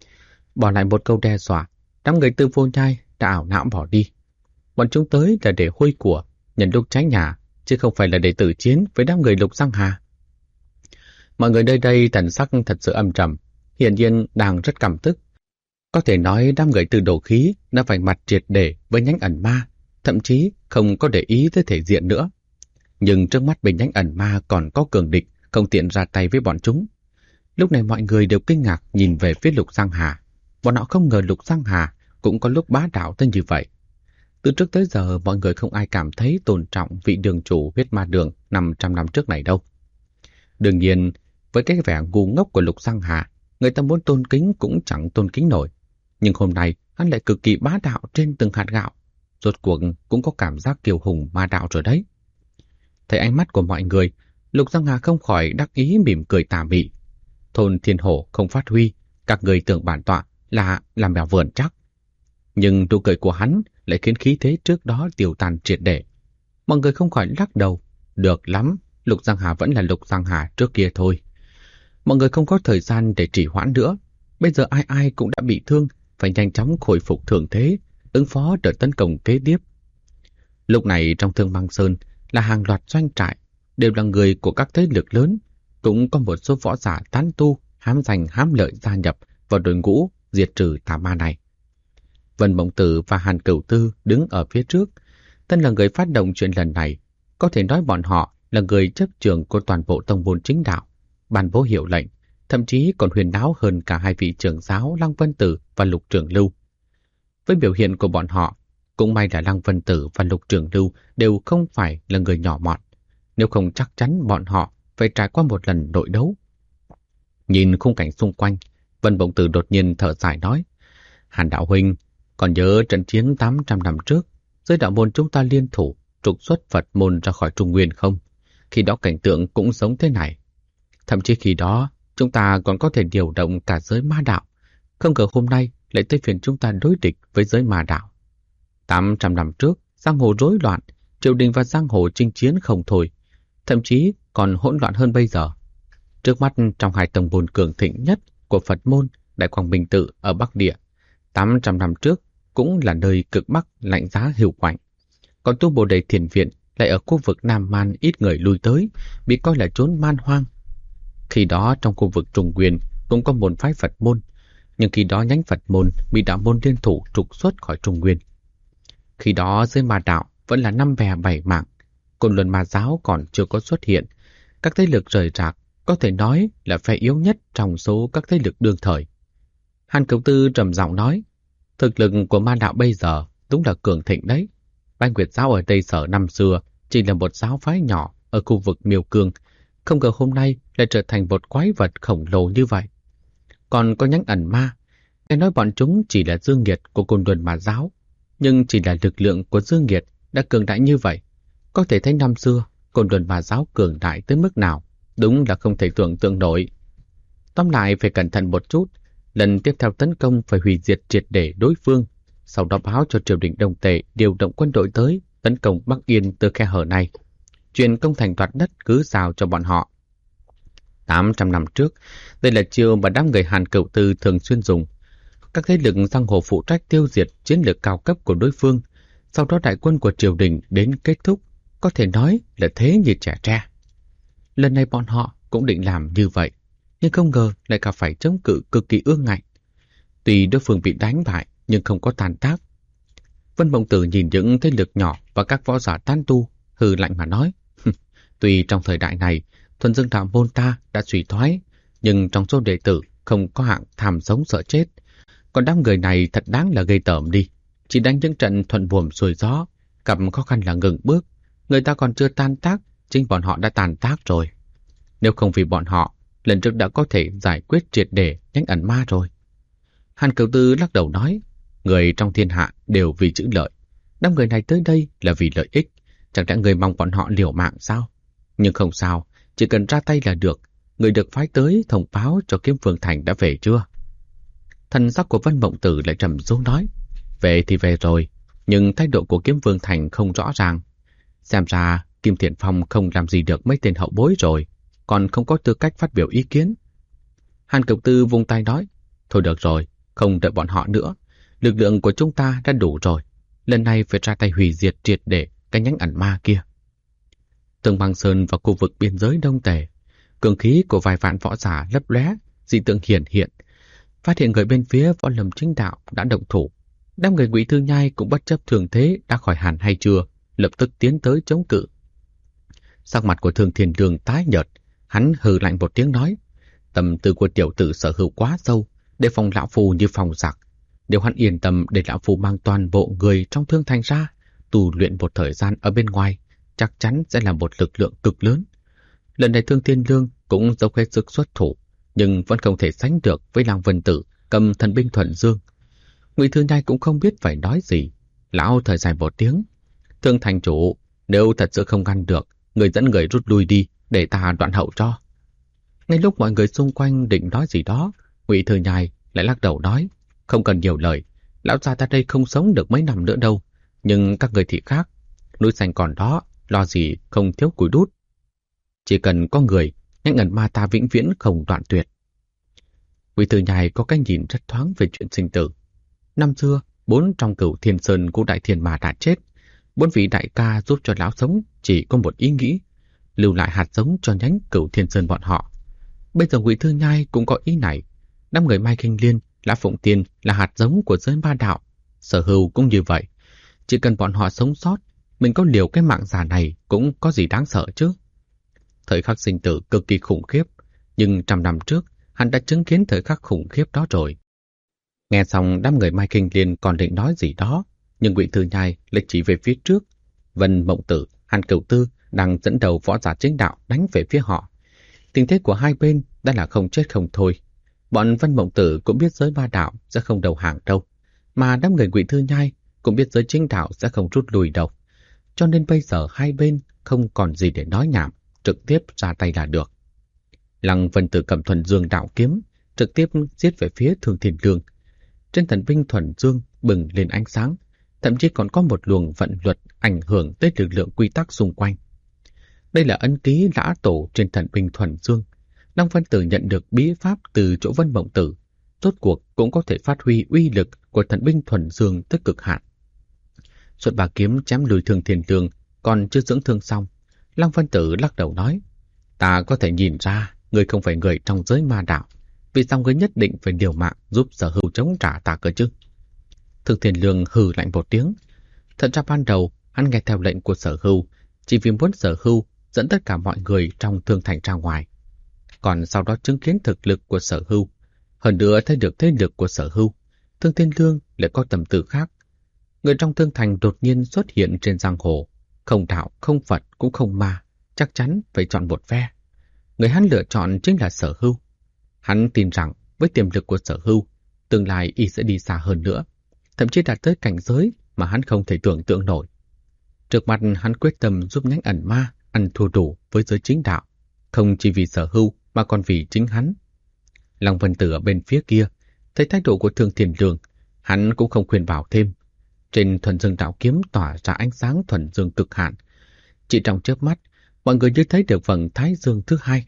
Bỏ lại một câu đe dọa, đám người Từ Vô Nhai đã ảo não bỏ đi. Bọn chúng tới là để hôi của, nhân lúc cháy nhà, chứ không phải là để tử chiến với đám người Lục Giang Hà. Mọi người nơi đây thần sắc thật sự âm trầm, hiển nhiên đang rất căm tức. Có thể nói đám người Từ Đồ Khí đã phải mặt triệt để với nhánh ẩn ma, thậm chí không có để ý tới thể diện nữa. Nhưng trước mắt bên nhánh ẩn ma còn có cường địch, không tiện ra tay với bọn chúng. Lúc này mọi người đều kinh ngạc nhìn về phía Lục Giang Hà. Bọn họ không ngờ Lục Giang Hà cũng có lúc bá đạo tới như vậy. Từ trước tới giờ mọi người không ai cảm thấy tôn trọng vị đường chủ huyết ma đường 500 năm trước này đâu. Đương nhiên, với cái vẻ ngu ngốc của Lục Giang Hà, người ta muốn tôn kính cũng chẳng tôn kính nổi. Nhưng hôm nay hắn lại cực kỳ bá đạo trên từng hạt gạo. Rốt cuộc cũng có cảm giác kiêu hùng ma đạo rồi đấy. Thấy ánh mắt của mọi người, Lục Giang Hà không khỏi đắc ý mỉm cười tà mị. Thôn Thiên Hổ không phát huy, các người tưởng bản tọa là làm mèo vườn chắc. Nhưng nụ cười của hắn lại khiến khí thế trước đó tiêu tan triệt để. Mọi người không khỏi lắc đầu. Được lắm, Lục Giang Hà vẫn là Lục Giang Hà trước kia thôi. Mọi người không có thời gian để trì hoãn nữa. Bây giờ ai ai cũng đã bị thương, phải nhanh chóng khôi phục thường thế, ứng phó đợt tấn công kế tiếp. Lúc này trong Thương Băng Sơn là hàng loạt doanh trại, đều là người của các thế lực lớn, cũng có một số võ giả tán tu, hám danh hám lợi gia nhập vào đội ngũ diệt trừ tà ma này. Vân Mộng Tử và Hàn Cửu Tư đứng ở phía trước, thân là người phát động chuyện lần này, có thể nói bọn họ là người chấp trường của toàn bộ tông môn chính đạo, ban bố hiệu lệnh, thậm chí còn huyền náo hơn cả hai vị trưởng giáo Lăng Vân Tử và Lục Trường Lưu. Với biểu hiện của bọn họ, cũng may là Lăng Vân Tử và Lục Trường Lưu đều không phải là người nhỏ mọn, nếu không chắc chắn bọn họ phải trải qua một lần nội đấu. Nhìn khung cảnh xung quanh, Vân Mộng Tử đột nhiên thở dài nói: Hàn đạo huynh, còn nhớ trận chiến 800 năm trước, giới đạo môn chúng ta liên thủ trục xuất Phật môn ra khỏi Trung Nguyên không? Khi đó cảnh tượng cũng giống thế này. Thậm chí khi đó, chúng ta còn có thể điều động cả giới ma đạo. Không ngờ hôm nay lại tới phiên chúng ta đối địch với giới ma đạo. 800 năm trước, giang hồ rối loạn, triều đình và giang hồ chinh chiến không thôi, thậm chí còn hỗn loạn hơn bây giờ. Trước mắt trong hai tông môn cường thịnh nhất của Phật môn, Đại Quang Minh Tự ở Bắc Địa, 800 năm trước cũng là nơi cực Bắc lạnh giá hiu quạnh. Còn tu Bồ Đề Thiền Viện lại ở khu vực Nam Man ít người lui tới, bị coi là chốn man hoang. Khi đó trong khu vực Trung Nguyên cũng có môn phái Phật môn, nhưng khi đó nhánh Phật môn bị đạo môn liên thủ trục xuất khỏi Trung Nguyên. Khi đó giới ma đạo vẫn là 5 bè 7 mảng, Côn Luân Ma giáo còn chưa có xuất hiện. Các thế lực rời rạc có thể nói là phe yếu nhất trong số các thế lực đương thời. Hàn Cửu Tư trầm giọng nói: thực lực của ma đạo bây giờ đúng là cường thịnh đấy. Bái Nguyệt giáo ở Tây Sở năm xưa chỉ là một giáo phái nhỏ ở khu vực Miêu Cương, không ngờ hôm nay lại trở thành một quái vật khổng lồ như vậy. Còn có nhánh ẩn ma, nghe nói bọn chúng chỉ là dương nghiệt của Côn Luân Ma giáo, nhưng chỉ là lực lượng của dương nghiệt đã cường đại như vậy. Có thể thấy năm xưa Côn Luân Ma giáo cường đại tới mức nào, đúng là không thể tưởng tượng nổi. Tóm lại phải cẩn thận một chút, lần tiếp theo tấn công phải hủy diệt triệt để đối phương, sau đó báo cho triều đình Đông Tề điều động quân đội tới tấn công Bắc Yên từ khe hở này. Chuyện công thành đoạt đất cứ giao cho bọn họ. 800 năm trước, đây là chiêu mà đám người Hàn Cửu Tư thường xuyên dùng. Các thế lực giang hồ phụ trách tiêu diệt chiến lược cao cấp của đối phương, sau đó đại quân của triều đình đến kết thúc, có thể nói là thế như trẻ tre. Lần này bọn họ cũng định làm như vậy, nhưng không ngờ lại cả phải chống cự cực kỳ ương ngạnh. Tuy đối phương bị đánh bại nhưng không có tàn tác. Vân Mộng Tử nhìn những thế lực nhỏ và các võ giả tán tu, hừ lạnh mà nói: tuy trong thời đại này thuần dương đạo môn ta đã suy thoái, nhưng trong số đệ tử không có hạng tham sống sợ chết. Còn đám người này thật đáng là gây tởm đi, chỉ đánh những trận thuận buồm xuôi gió, gặp khó khăn là ngừng bước. Người ta còn chưa tan tác, chính bọn họ đã tàn tác rồi. Nếu không vì bọn họ, lần trước đã có thể giải quyết triệt để nhánh ẩn ma rồi. Hàn Cửu Tư lắc đầu nói: người trong thiên hạ đều vì chữ lợi, đám người này tới đây là vì lợi ích, chẳng lẽ người mong bọn họ liều mạng sao? Nhưng không sao, chỉ cần ra tay là được. Người được phái tới thông báo cho Kiếm Vương Thành đã về chưa? Thần sắc của Vân Mộng Tử lại trầm xuống nói: về thì về rồi, nhưng thái độ của Kiếm Vương Thành không rõ ràng. Xem ra Kim Thiện Phong không làm gì được mấy tên hậu bối rồi, còn không có tư cách phát biểu ý kiến. Hàn Cửu Tư vung tay nói: thôi được rồi, không đợi bọn họ nữa. Lực lượng của chúng ta đã đủ rồi, lần này phải ra tay hủy diệt triệt để cái nhánh ẩn ma kia. Tường Băng Sơn vào khu vực biên giới Đông Tề, cường khí của vài vạn võ giả lấp lóe, dị tượng hiển hiện. Phát hiện người bên phía võ lâm chính đạo đã động thủ, đám người Ngụy Thư Nhai cũng bất chấp thường thế đã khỏi hẳn hay chưa, lập tức tiến tới chống cự. Sắc mặt của Thường Thiên Đường tái nhợt, hắn hừ lạnh một tiếng nói: Tâm tư của tiểu tử Sở Hữu quá sâu, để phòng lão phu như phòng giặc. Nếu hắn yên tâm để lão phu mang toàn bộ người trong Thương Thành ra, tu luyện một thời gian ở bên ngoài, chắc chắn sẽ là một lực lượng cực lớn. Lần này Thương Thiên Lương cũng dốc hết sức xuất thủ, nhưng vẫn không thể sánh được với Lăng Vân Tử cầm thần binh Thuận Dương. Ngụy Thư Nhai cũng không biết phải nói gì. Lão thở dài một tiếng. Thương thành chủ, nếu thật sự không ngăn được, người dẫn người rút lui đi, để ta đoạn hậu cho. Ngay lúc mọi người xung quanh định nói gì đó, Ngụy Thư Nhai lại lắc đầu nói, không cần nhiều lời, lão già ta đây không sống được mấy năm nữa đâu, nhưng các người thì khác, núi xanh còn đó, lo gì không thiếu củi đút. Chỉ cần có người, nhanh ẩn ma ta vĩnh viễn không đoạn tuyệt. Ngụy Thư Nhai có cái nhìn rất thoáng về chuyện sinh tử. Năm xưa, 4 trong Cửu Thiên Sơn của Đại Thiên Ma đã chết. 4 vị đại ca giúp cho lão sống chỉ có một ý nghĩ, lưu lại hạt giống cho nhánh Cửu Thiên Sơn bọn họ. Bây giờ Ngụy Thư Nhai cũng có ý này. 5 người Mai Kinh Liên, Lã Phụng Tiên là hạt giống của giới ma đạo. Sở Hưu cũng như vậy. Chỉ cần bọn họ sống sót, mình có liều cái mạng già này cũng có gì đáng sợ chứ. Thời khắc sinh tử cực kỳ khủng khiếp, nhưng 100 năm trước, hắn đã chứng kiến thời khắc khủng khiếp đó rồi. Nghe xong 5 người Mai Kinh Liên còn định nói gì đó, nhưng Ngụy Thư Nhai lại chỉ về phía trước. Vân Mộng Tử, Hàn Cửu Tư đang dẫn đầu võ giả chính đạo đánh về phía họ. Tình thế của hai bên đã là không chết không thôi. Bọn Vân Mộng Tử cũng biết giới ma đạo sẽ không đầu hàng đâu, mà đám người Ngụy Thư Nhai cũng biết giới chính đạo sẽ không rút lui đâu. Cho nên bây giờ hai bên không còn gì để nói nhảm, trực tiếp ra tay là được. Lăng Vân Tử cầm Thuần Dương đạo kiếm, trực tiếp giết về phía Thương Thiên Lương. Trên thần binh Thuần Dương bừng lên ánh sáng, thậm chí còn có một luồng vận luật ảnh hưởng tới lực lượng quy tắc xung quanh. Đây là ấn ký Lã Tổ trên thần binh Thuần Dương. Lăng Vân Tử nhận được bí pháp từ chỗ Vân Mộng Tử, rốt cuộc cũng có thể phát huy uy lực của thần binh Thuần Dương tới cực hạn. Xuất bà kiếm chém lùi Thương Thiên Lương, còn chưa dưỡng thương xong, Lăng Vân Tử lắc đầu nói, ta có thể nhìn ra người không phải người trong giới ma đạo, vì sao người nhất định phải liều mạng giúp Sở Hưu chống trả ta cơ chứ? Thương Thiên Lương hừ lạnh một tiếng. Thật ra ban đầu hắn nghe theo lệnh của Sở Hưu, chỉ vì muốn Sở Hưu dẫn tất cả mọi người trong Thương Thành ra ngoài. Còn sau đó chứng kiến thực lực của Sở Hưu, hơn nữa thấy được thế lực của Sở Hưu, Thương Thiên Lương lại có tầm tư khác. Người trong Thương Thành đột nhiên xuất hiện trên giang hồ, không đạo, không Phật cũng không ma, chắc chắn phải chọn một phe. Người hắn lựa chọn chính là Sở Hưu. Hắn tin rằng với tiềm lực của Sở Hưu, tương lai y sẽ đi xa hơn nữa, thậm chí đạt tới cảnh giới mà hắn không thể tưởng tượng nổi. Trước mặt hắn quyết tâm giúp nhánh ẩn ma ăn thua đủ với giới chính đạo, không chỉ vì Sở Hưu mà còn vì chính hắn. Lăng Vân Tử ở bên phía kia, thấy thái độ của Thương Thiên Lương, hắn cũng không khuyên bảo thêm. Trên Thuần Dương đạo kiếm tỏa ra ánh sáng thuần dương cực hạn. Chỉ trong chớp mắt, mọi người như thấy được vầng thái dương thứ hai.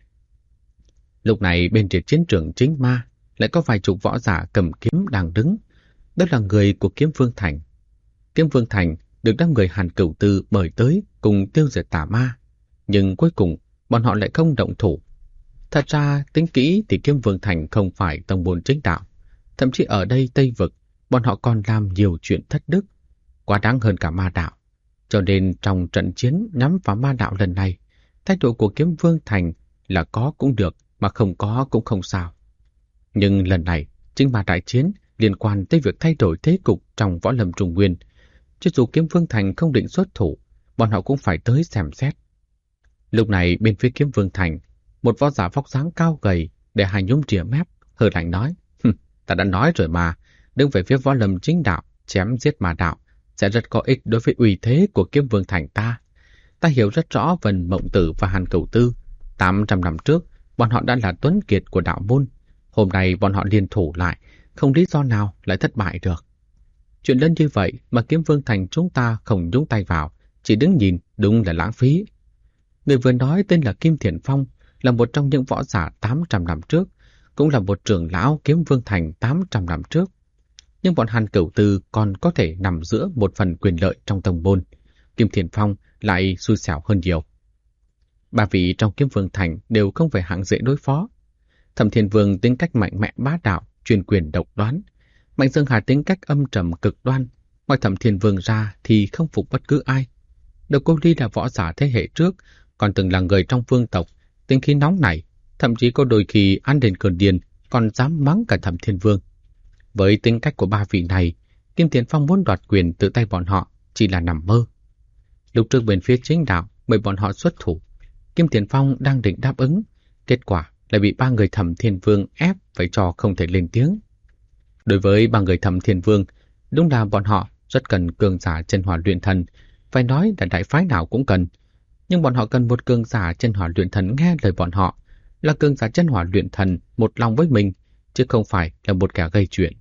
Lúc này bên trên chiến trường chính ma lại có vài chục võ giả cầm kiếm đang đứng. Đó là người của Kiếm Vương Thành. Kiếm Vương Thành được đám người Hàn Cửu Tư mời tới cùng tiêu diệt tà ma, nhưng cuối cùng bọn họ lại không động thủ. Thật ra tính kỹ thì Kiếm Vương Thành không phải tông môn chính đạo, thậm chí ở đây Tây Vực bọn họ còn làm nhiều chuyện thất đức, quá đáng hơn cả ma đạo. Cho nên trong trận chiến nhắm vào ma đạo lần này, thái độ của Kiếm Vương Thành là có cũng được, mà không có cũng không sao. Nhưng lần này, chính ma đại chiến liên quan tới việc thay đổi thế cục trong võ lâm Trung Nguyên. Cho dù Kiếm Vương Thành không định xuất thủ, bọn họ cũng phải tới xem xét. Lúc này bên phía Kiếm Vương Thành, một võ giả vóc dáng cao gầy để hai nhúm rìa mép, hừ lạnh nói, ta đã nói rồi mà, đứng về phía võ lâm chính đạo, chém giết ma đạo, sẽ rất có ích đối với uy thế của Kiếm Vương Thành ta. Ta hiểu rất rõ Vân Mộng Tử và Hàn Cửu Tư. 800 năm trước, bọn họ đã là tuấn kiệt của đạo môn. Hôm nay bọn họ liên thủ lại, không lý do nào lại thất bại được. Chuyện lớn như vậy mà Kiếm Vương Thành chúng ta không nhúng tay vào, chỉ đứng nhìn đúng là lãng phí. Người vừa nói tên là Kim Thiện Phong, là một trong những võ giả 800 năm trước, cũng là một trưởng lão Kiếm Vương Thành 800 năm trước. Nhưng bọn Hàn Cửu Tư còn có thể nằm giữa một phần quyền lợi trong tông môn. Kim Thiện Phong lại xui xẻo hơn nhiều. Ba vị trong Kiếm Vương Thành đều không phải hạng dễ đối phó. Thẩm Thiên Vương tính cách mạnh mẽ bá đạo, chuyên quyền độc đoán. Mạnh Dương Hà tính cách âm trầm cực đoan. Ngoài Thẩm Thiên Vương ra thì không phục bất cứ ai. Độc Cô Ly là võ giả thế hệ trước, còn từng là người trong vương tộc, tính khí nóng này, thậm chí có đôi khi ăn đến cơn điên còn dám mắng cả Thẩm Thiên Vương. Với tính cách của ba vị này, Kim Tiền Phong muốn đoạt quyền từ tay bọn họ chỉ là nằm mơ. Lúc trước bên phía chính đạo mời bọn họ xuất thủ, Kim Tiền Phong đang định đáp ứng, kết quả lại bị ba người Thẩm Thiên Vương ép phải cho không thể lên tiếng. Đối với ba người Thẩm Thiên Vương, đúng là bọn họ rất cần cường giả chân hỏa luyện thần, phải nói là đại phái nào cũng cần. Nhưng bọn họ cần một cường giả chân hỏa luyện thần nghe lời bọn họ, là cường giả chân hỏa luyện thần một lòng với mình, chứ không phải là một kẻ gây chuyện.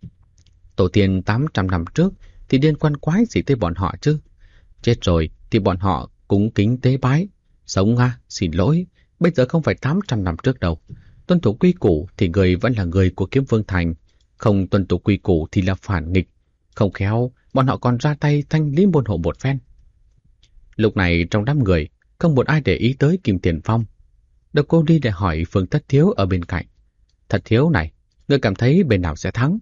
Tổ tiên 800 năm trước thì liên quan quái gì tới bọn họ chứ? Chết rồi thì bọn họ cúng kính tế bái. Sống xin lỗi, bây giờ không phải 800 năm trước đâu. Tuân thủ quy củ thì người vẫn là người của Kiếm Vương Thành, không tuân thủ quy củ thì là phản nghịch. Không khéo, bọn họ còn ra tay thanh lý môn hộ một phen. Lúc này trong đám người, không một ai để ý tới Kim Tiền Phong. Được cô đi để hỏi Phương Thất Thiếu ở bên cạnh. Thất Thiếu này, ngươi cảm thấy bên nào sẽ thắng?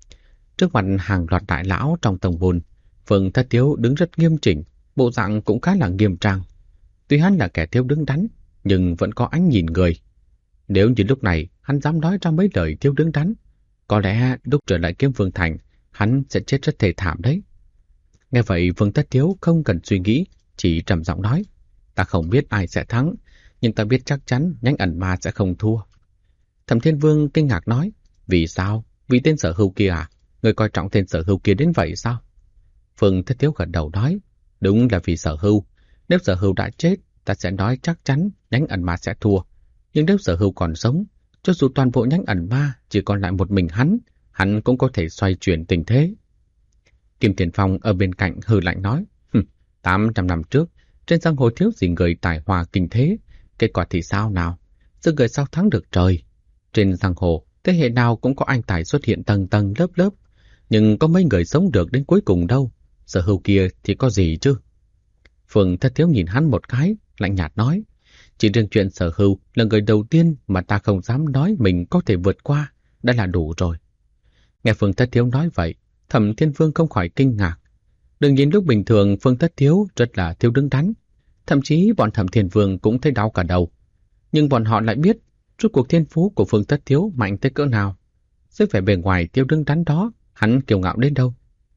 Trước mặt hàng loạt đại lão trong tông môn, Phương Thất Thiếu đứng rất nghiêm chỉnh, bộ dạng cũng khá là nghiêm trang. Tuy hắn là kẻ thiếu đứng đắn, nhưng vẫn có ánh nhìn người. Nếu như lúc này hắn dám nói ra mấy lời thiếu đứng đắn, có lẽ lúc trở lại Kiếm Vương Thành, hắn sẽ chết rất thê thảm đấy. Nghe vậy Phương Thất Thiếu không cần suy nghĩ, chỉ trầm giọng nói: ta không biết ai sẽ thắng, nhưng ta biết chắc chắn nhánh ẩn ma sẽ không thua. Thẩm Thiên Vương kinh ngạc nói: vì sao? Vì tên Sở Hưu kia à? Người coi trọng tên Sở Hưu kia đến vậy sao? Phương Thất Thiếu gật đầu nói: đúng là vì Sở Hưu. Nếu Sở Hưu đã chết, ta sẽ nói chắc chắn nhánh ẩn ma sẽ thua. Nhưng nếu Sở Hưu còn sống, cho dù toàn bộ nhánh ẩn ma chỉ còn lại một mình hắn cũng có thể xoay chuyển tình thế. Kim Tiền Phong ở bên cạnh hừ lạnh nói: 800 năm trước, trên giang hồ thiếu gì người tài hoa kinh thế, kết quả thì sao nào? Sự người sao thắng được trời? Trên giang hồ, thế hệ nào cũng có anh tài xuất hiện tầng tầng lớp lớp, nhưng có mấy người sống được đến cuối cùng đâu. Sở Hưu kia thì có gì chứ? Phương Thất Thiếu nhìn hắn một cái, lạnh nhạt nói: chỉ riêng chuyện Sở Hưu là người đầu tiên mà ta không dám nói mình có thể vượt qua, đã là đủ rồi. Nghe Phương Thất Thiếu nói vậy, Thẩm Thiên Vương không khỏi kinh ngạc. Đừng nhìn lúc bình thường Phương Thất Thiếu rất là thiếu đứng đắn, thậm chí bọn Thẩm Thiên Vương cũng thấy đau cả đầu. Nhưng bọn họ lại biết rốt cuộc thiên phú của Phương Thất Thiếu mạnh tới cỡ nào. Dưới vẻ bề ngoài thiếu đứng đắn đó, hắn kiêu ngạo đến đâu.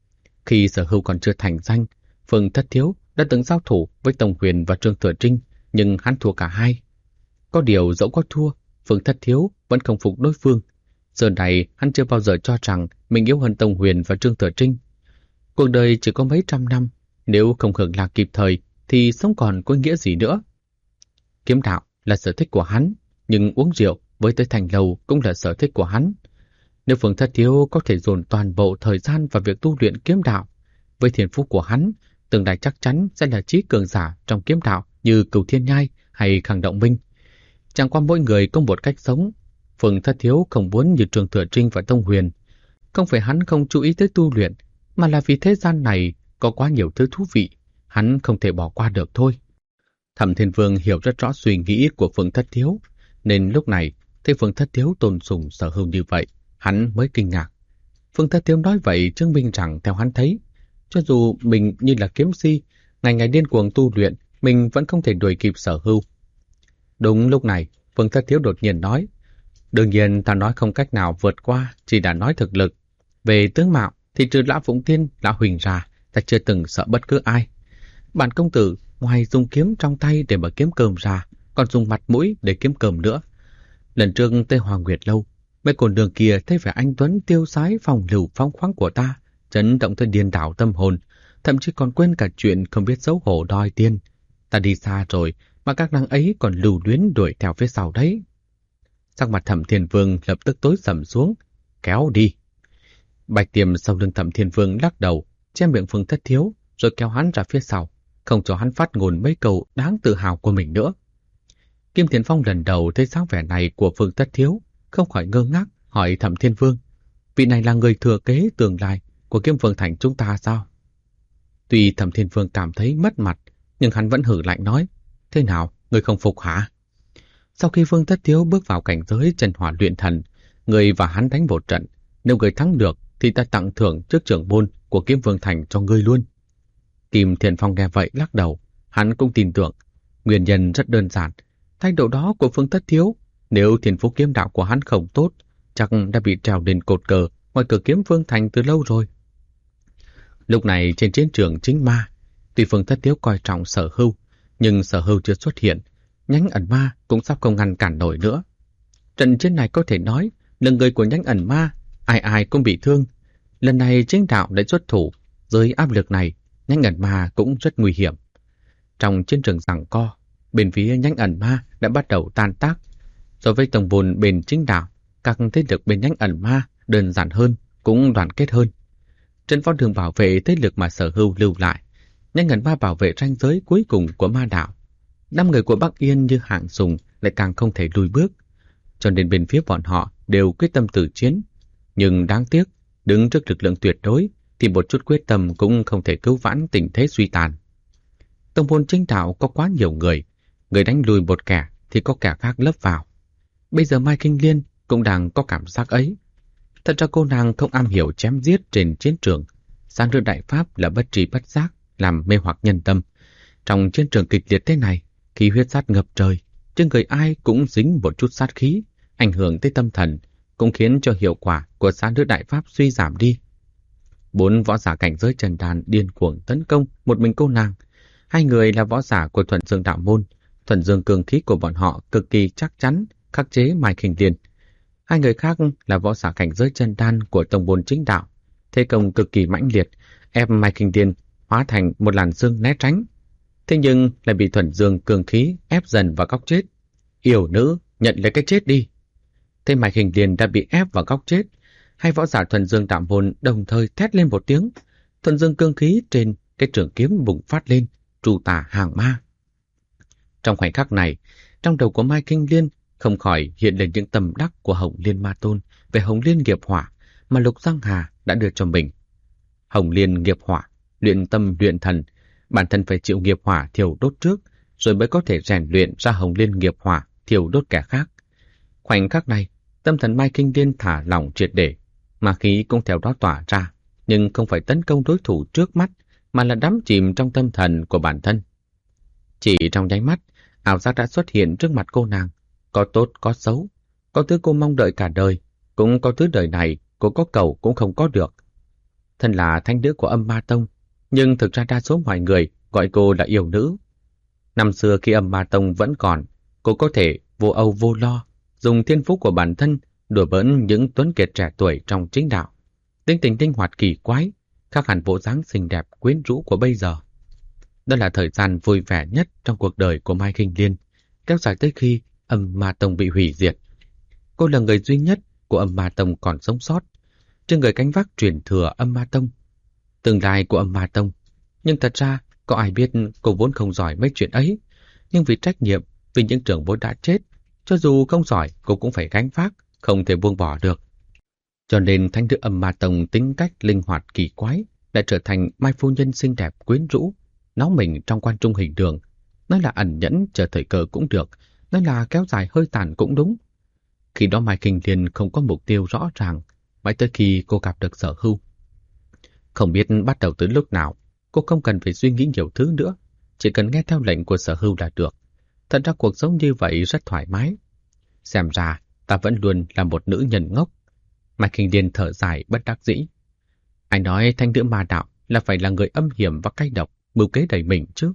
Khi Sở Hưu còn chưa thành danh, Phương Thất Thiếu đã từng giao thủ với Tông Huyền và Trương Thừa Trinh, nhưng hắn thua cả hai. Có điều dẫu có thua, Phương Thất Thiếu vẫn không phục đối phương. Giờ này hắn chưa bao giờ cho rằng mình yếu hơn Tông Huyền và Trương Thừa Trinh. Cuộc đời chỉ có mấy trăm năm, nếu không hưởng lạc kịp thời thì sống còn có nghĩa gì nữa. Kiếm đạo là sở thích của hắn, nhưng uống rượu với tới thành lầu cũng là sở thích của hắn. Nếu Phương Thất Thiếu có thể dồn toàn bộ thời gian vào việc tu luyện kiếm đạo, với thiên phú của hắn, tương lai chắc chắn sẽ là trí cường giả trong kiếm đạo như Cửu Thiên Nhai hay Khang Động Minh. Chẳng qua mỗi người có một cách sống. Phương Thất Thiếu không muốn như Trương Thừa Trinh và Tông Huyền. Không phải hắn không chú ý tới tu luyện, mà là vì thế gian này có quá nhiều thứ thú vị, hắn không thể bỏ qua được thôi. Thẩm Thiên Vương hiểu rất rõ suy nghĩ của Phương Thất Thiếu, nên lúc này thấy Phương Thất Thiếu tôn sùng Sở Hưu như vậy, hắn mới kinh ngạc. Phương Thất Thiếu nói vậy chứng minh rằng theo hắn thấy, cho dù mình như là kiếm si, ngày ngày điên cuồng tu luyện, mình vẫn không thể đuổi kịp Sở Hưu. Đúng lúc này, Phương Thất Thiếu đột nhiên nói: đương nhiên ta nói không cách nào vượt qua, chỉ đã nói thực lực. Về tướng mạo thì trừ Lã Phụng Tiên, Lã Huỳnh ra, ta chưa từng sợ bất cứ ai. Bản công tử ngoài dùng kiếm trong tay để mà kiếm cơm ra, còn dùng mặt mũi để kiếm cơm nữa. Lần trước tới Hoàng Nguyệt Lâu, mấy cô nương kia thấy vẻ anh tuấn tiêu sái phong lưu phóng khoáng của ta, chấn động tới điên đảo tâm hồn, thậm chí còn quên cả chuyện không biết xấu hổ đòi tiền. Ta đi xa rồi mà các nàng ấy còn lưu luyến đuổi theo phía sau đấy. Sắc mặt Thẩm Thiên Vương lập tức tối sầm xuống: kéo đi. Bạch Tiềm sau lưng Thẩm Thiên Vương lắc đầu, che miệng Phương Thất Thiếu, rồi kéo hắn ra phía sau, không cho hắn phát ngôn mấy câu đáng tự hào của mình nữa. Kim Tiền Phong lần đầu thấy sáng vẻ này của Phương Thất Thiếu, không khỏi ngơ ngác hỏi Thẩm Thiên Vương: vị này là người thừa kế tương lai của Kiếm Vương Thành chúng ta sao? Tuy Thẩm Thiên Vương cảm thấy mất mặt, nhưng hắn vẫn hử lạnh nói: thế nào, người không phục hả? Sau khi Phương Thất Thiếu bước vào cảnh giới chân hỏa luyện thần, người và hắn đánh một trận, nếu người thắng được thì ta tặng thưởng trước trưởng môn của Kiếm Vương Thành cho ngươi luôn. Kim Thiền Phong nghe vậy lắc đầu, hắn cũng tin tưởng. Nguyên nhân rất đơn giản, thái độ đó của Phương Thất Thiếu Nếu thiên phú kiếm đạo của hắn không tốt, chắc đã bị treo lên cột cờ ngoài cửa Kiếm Vương Thành từ lâu rồi. Lúc này trên chiến trường chính ma, tuy Phương Thất Tiếu coi trọng Sở Hưu, nhưng Sở Hưu chưa xuất hiện, nhánh ẩn ma cũng sắp không ngăn cản nổi nữa. Trận chiến này có thể nói là người của nhánh ẩn ma, ai ai cũng bị thương. Lần này chính đạo đã xuất thủ, dưới áp lực này, nhánh ẩn ma cũng rất nguy hiểm. Trong chiến trường giằng co, bên phía nhánh ẩn ma đã bắt đầu tan tác. So với tổng vốn bên chính đạo, các thế lực bên nhánh ẩn ma đơn giản hơn, cũng đoàn kết hơn. Trên con đường bảo vệ thế lực mà Sở Hưu lưu lại, nhánh ẩn ma bảo vệ ranh giới cuối cùng của ma đạo. 5 người của Bắc Yên như Hạng Sùng lại càng không thể lùi bước, cho nên bên phía bọn họ đều quyết tâm tử chiến. Nhưng đáng tiếc, đứng trước lực lượng tuyệt đối thì một chút quyết tâm cũng không thể cứu vãn tình thế suy tàn. Tông môn chính đạo có quá nhiều người đánh lùi một kẻ thì có kẻ khác lấp vào. Bây giờ Mai Kinh Liên cũng đang có cảm giác ấy. Thật ra cô nàng không am hiểu chém giết trên chiến trường. Sáng rửa đại pháp là bất trí bất giác, làm mê hoặc nhân tâm. Trong chiến trường kịch liệt thế này, khi huyết sát ngập trời, trên người ai cũng dính một chút sát khí, ảnh hưởng tới tâm thần, cũng khiến cho hiệu quả của sáng rửa đại pháp suy giảm đi. 4 võ giả cảnh giới trần đàn điên cuồng tấn công một mình cô nàng. 2 người là võ giả của Thuần Dương đạo môn, Thuần Dương cường khí của bọn họ cực kỳ chắc chắn khắc chế Mai Kinh Liên. 2 người khác là võ giả cảnh giới chân đan của tông môn chính đạo, thế công cực kỳ mãnh liệt, ép Mai Kinh Liên hóa thành một làn sương né tránh. Thế nhưng lại bị Thuần Dương cường khí ép dần vào góc chết. Yểu nữ, nhận lấy cái chết đi. Thế Mai Kinh Liên đã bị ép vào góc chết. 2 võ giả Thuần Dương đạo môn đồng thời thét lên một tiếng. Thuần Dương cương khí trên cái trường kiếm bùng phát lên, trù tả hàng ma. Trong khoảnh khắc này, trong đầu của Mai Kinh Liên không khỏi hiện lên những tầm đắc của Hồng Liên Ma Tôn về Hồng Liên nghiệp hỏa mà Lục Giang Hà đã đưa cho mình. Hồng Liên nghiệp hỏa, luyện tâm luyện thần, bản thân phải chịu nghiệp hỏa thiêu đốt trước, rồi mới có thể rèn luyện ra Hồng Liên nghiệp hỏa thiêu đốt kẻ khác. Khoảnh khắc này, tâm thần Mai Kinh Liên thả lỏng triệt để, ma khí cũng theo đó tỏa ra, nhưng không phải tấn công đối thủ trước mắt, mà là đắm chìm trong tâm thần của bản thân. Chỉ trong nháy mắt, ảo giác đã xuất hiện trước mặt cô nàng. Có tốt có xấu, có thứ cô mong đợi cả đời, cũng có thứ đời này cô có cầu cũng không có được. Thân là thánh nữ của Âm Ma Tông, nhưng thực ra đa số mọi người gọi cô là yêu nữ. Năm xưa khi Âm Ma Tông vẫn còn, cô có thể vô âu vô lo, dùng thiên phú của bản thân đùa bỡn những tuấn kiệt trẻ tuổi trong chính đạo. Tính tình linh hoạt kỳ quái, khác hẳn bộ dáng xinh đẹp quyến rũ của bây giờ. Đó là thời gian vui vẻ nhất trong cuộc đời của Mai Kinh Liên, kéo dài tới khi Âm Ma Tông bị hủy diệt. Cô là người duy nhất của Âm Ma Tông còn sống sót, trên người gánh vác truyền thừa Âm Ma Tông, tương lai của Âm Ma Tông. Nhưng thật ra, có ai biết cô vốn không giỏi mấy chuyện ấy, nhưng vì trách nhiệm, vì những trưởng bối đã chết, cho dù không giỏi, cô cũng phải gánh vác, không thể buông bỏ được. Cho nên thánh nữ Âm Ma Tông tính cách linh hoạt kỳ quái, lại trở thành Mai phu nhân xinh đẹp quyến rũ, nóng mình trong quan trung hình đường. Nói là ẩn nhẫn chờ thời cơ cũng được, nói là kéo dài hơi tàn cũng đúng. Khi đó Mai Kinh Liên không có mục tiêu rõ ràng, mãi tới khi cô gặp được Sở Hưu. Không biết bắt đầu từ lúc nào, cô không cần phải suy nghĩ nhiều thứ nữa, chỉ cần nghe theo lệnh của Sở Hưu là được. Thật ra cuộc sống như vậy rất thoải mái. Xem ra, ta vẫn luôn là một nữ nhân ngốc. Mai Kinh Liên thở dài bất đắc dĩ. Anh nói thanh nữ ma đạo là phải là người âm hiểm và cay độc, mưu kế đẩy mình chứ.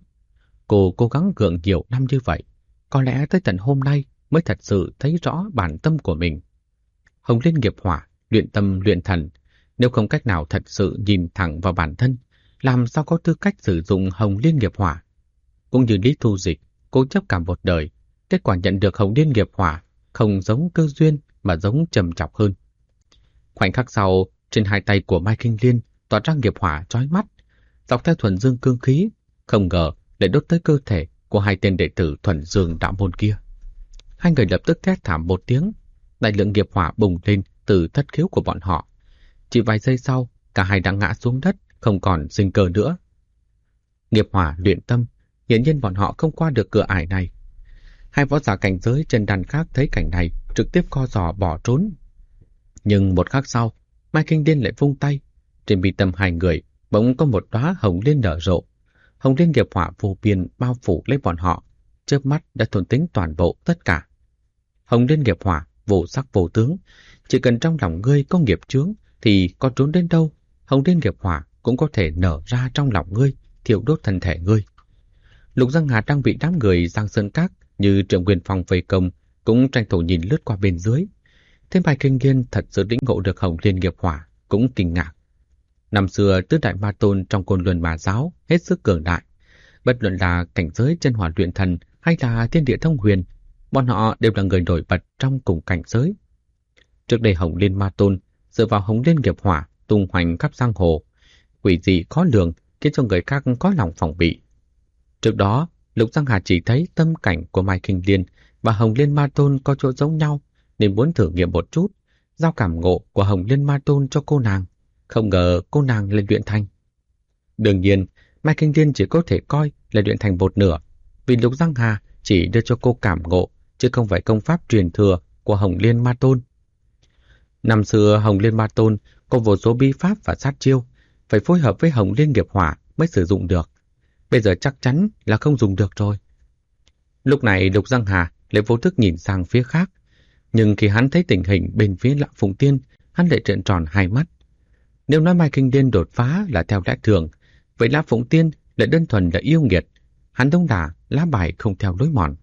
Cô cố gắng gượng nhiều năm như vậy, có lẽ tới tận hôm nay mới thật sự thấy rõ bản tâm của mình. Hồng Liên nghiệp hỏa, luyện tâm luyện thần, nếu không cách nào thật sự nhìn thẳng vào bản thân, làm sao có tư cách sử dụng Hồng Liên nghiệp hỏa? Cũng như Lý Thu Dịch, cố chấp cả một đời, kết quả nhận được Hồng Liên nghiệp hỏa không giống cơ duyên mà giống trầm trọng hơn. Khoảnh khắc sau, trên 2 tay của Mai Kinh Liên tỏa ra nghiệp hỏa chói mắt, dọc theo Thuần Dương cương khí, không ngờ lại đốt tới cơ thể của 2 tên đệ tử Thuần Dương đạo môn kia. 2 người lập tức thét thảm một tiếng, đại lượng nghiệp hỏa bùng lên từ thất khiếu của bọn họ. Chỉ vài giây sau, cả hai đã ngã xuống đất, không còn sinh cơ nữa. Nghiệp hỏa luyện tâm, hiển nhiên bọn họ không qua được cửa ải này. 2 võ giả cảnh giới trên đàn khác thấy cảnh này, trực tiếp co giò bỏ trốn. Nhưng một khắc sau, Mai Kinh Liên lại vung tay, trên mi tâm 2 người bỗng có một đóa hồng liên nở rộ. Hồng liên nghiệp hỏa vô biên bao phủ lấy bọn họ, chớp mắt đã thôn tính toàn bộ tất cả. Hồng Liên nghiệp hỏa, vô sắc vô tướng. Chỉ cần trong lòng ngươi có nghiệp chướng thì có trốn đến đâu, Hồng Liên nghiệp hỏa cũng có thể nở ra trong lòng ngươi, thiêu đốt thân thể ngươi. Lục Giang Hà đang bị đám người Giang Sơn Các như Triệu Nguyên Phong vây công, cũng tranh thủ nhìn lướt qua bên dưới. Thế Mai Kinh Nghiên thật sự lĩnh ngộ được Hồng Liên nghiệp hỏa, cũng kinh ngạc. Năm xưa tứ đại ma tôn trong Côn Luân Ma giáo hết sức cường đại, bất luận là cảnh giới chân hỏa luyện thần hay là thiên địa thông huyền, bọn họ đều là người nổi bật trong cùng cảnh giới. Trước đây Hồng Liên ma tôn dựa vào Hồng Liên nghiệp hỏa tung hoành khắp giang hồ, quỷ dị khó lường khiến cho người khác có lòng phòng bị. Trước đó, Lục Giang Hà chỉ thấy tâm cảnh của Mai Kinh Liên và Hồng Liên ma tôn có chỗ giống nhau, nên muốn thử nghiệm một chút, giao cảm ngộ của Hồng Liên ma tôn cho cô nàng. Không ngờ cô nàng lại luyện thành. Đương nhiên, Mai Kinh Liên chỉ có thể coi là luyện thành một nửa, vì Lục Giang Hà chỉ đưa cho cô cảm ngộ, chứ không phải công pháp truyền thừa của Hồng Liên ma tôn. Năm xưa Hồng Liên ma tôn có vô số bí pháp và sát chiêu, phải phối hợp với Hồng Liên nghiệp hỏa mới sử dụng được. Bây giờ chắc chắn là không dùng được rồi. Lúc này Lục Giang Hà lại vô thức nhìn sang phía khác, nhưng khi hắn thấy tình hình bên phía Lã Phụng Tiên, hắn lại trợn tròn hai mắt. Nếu nói Mai Kinh Liên đột phá là theo lẽ thường, vậy Lã Phụng Tiên lại đơn thuần là yêu nghiệt, hắn đông đả lá bài không theo lối mòn.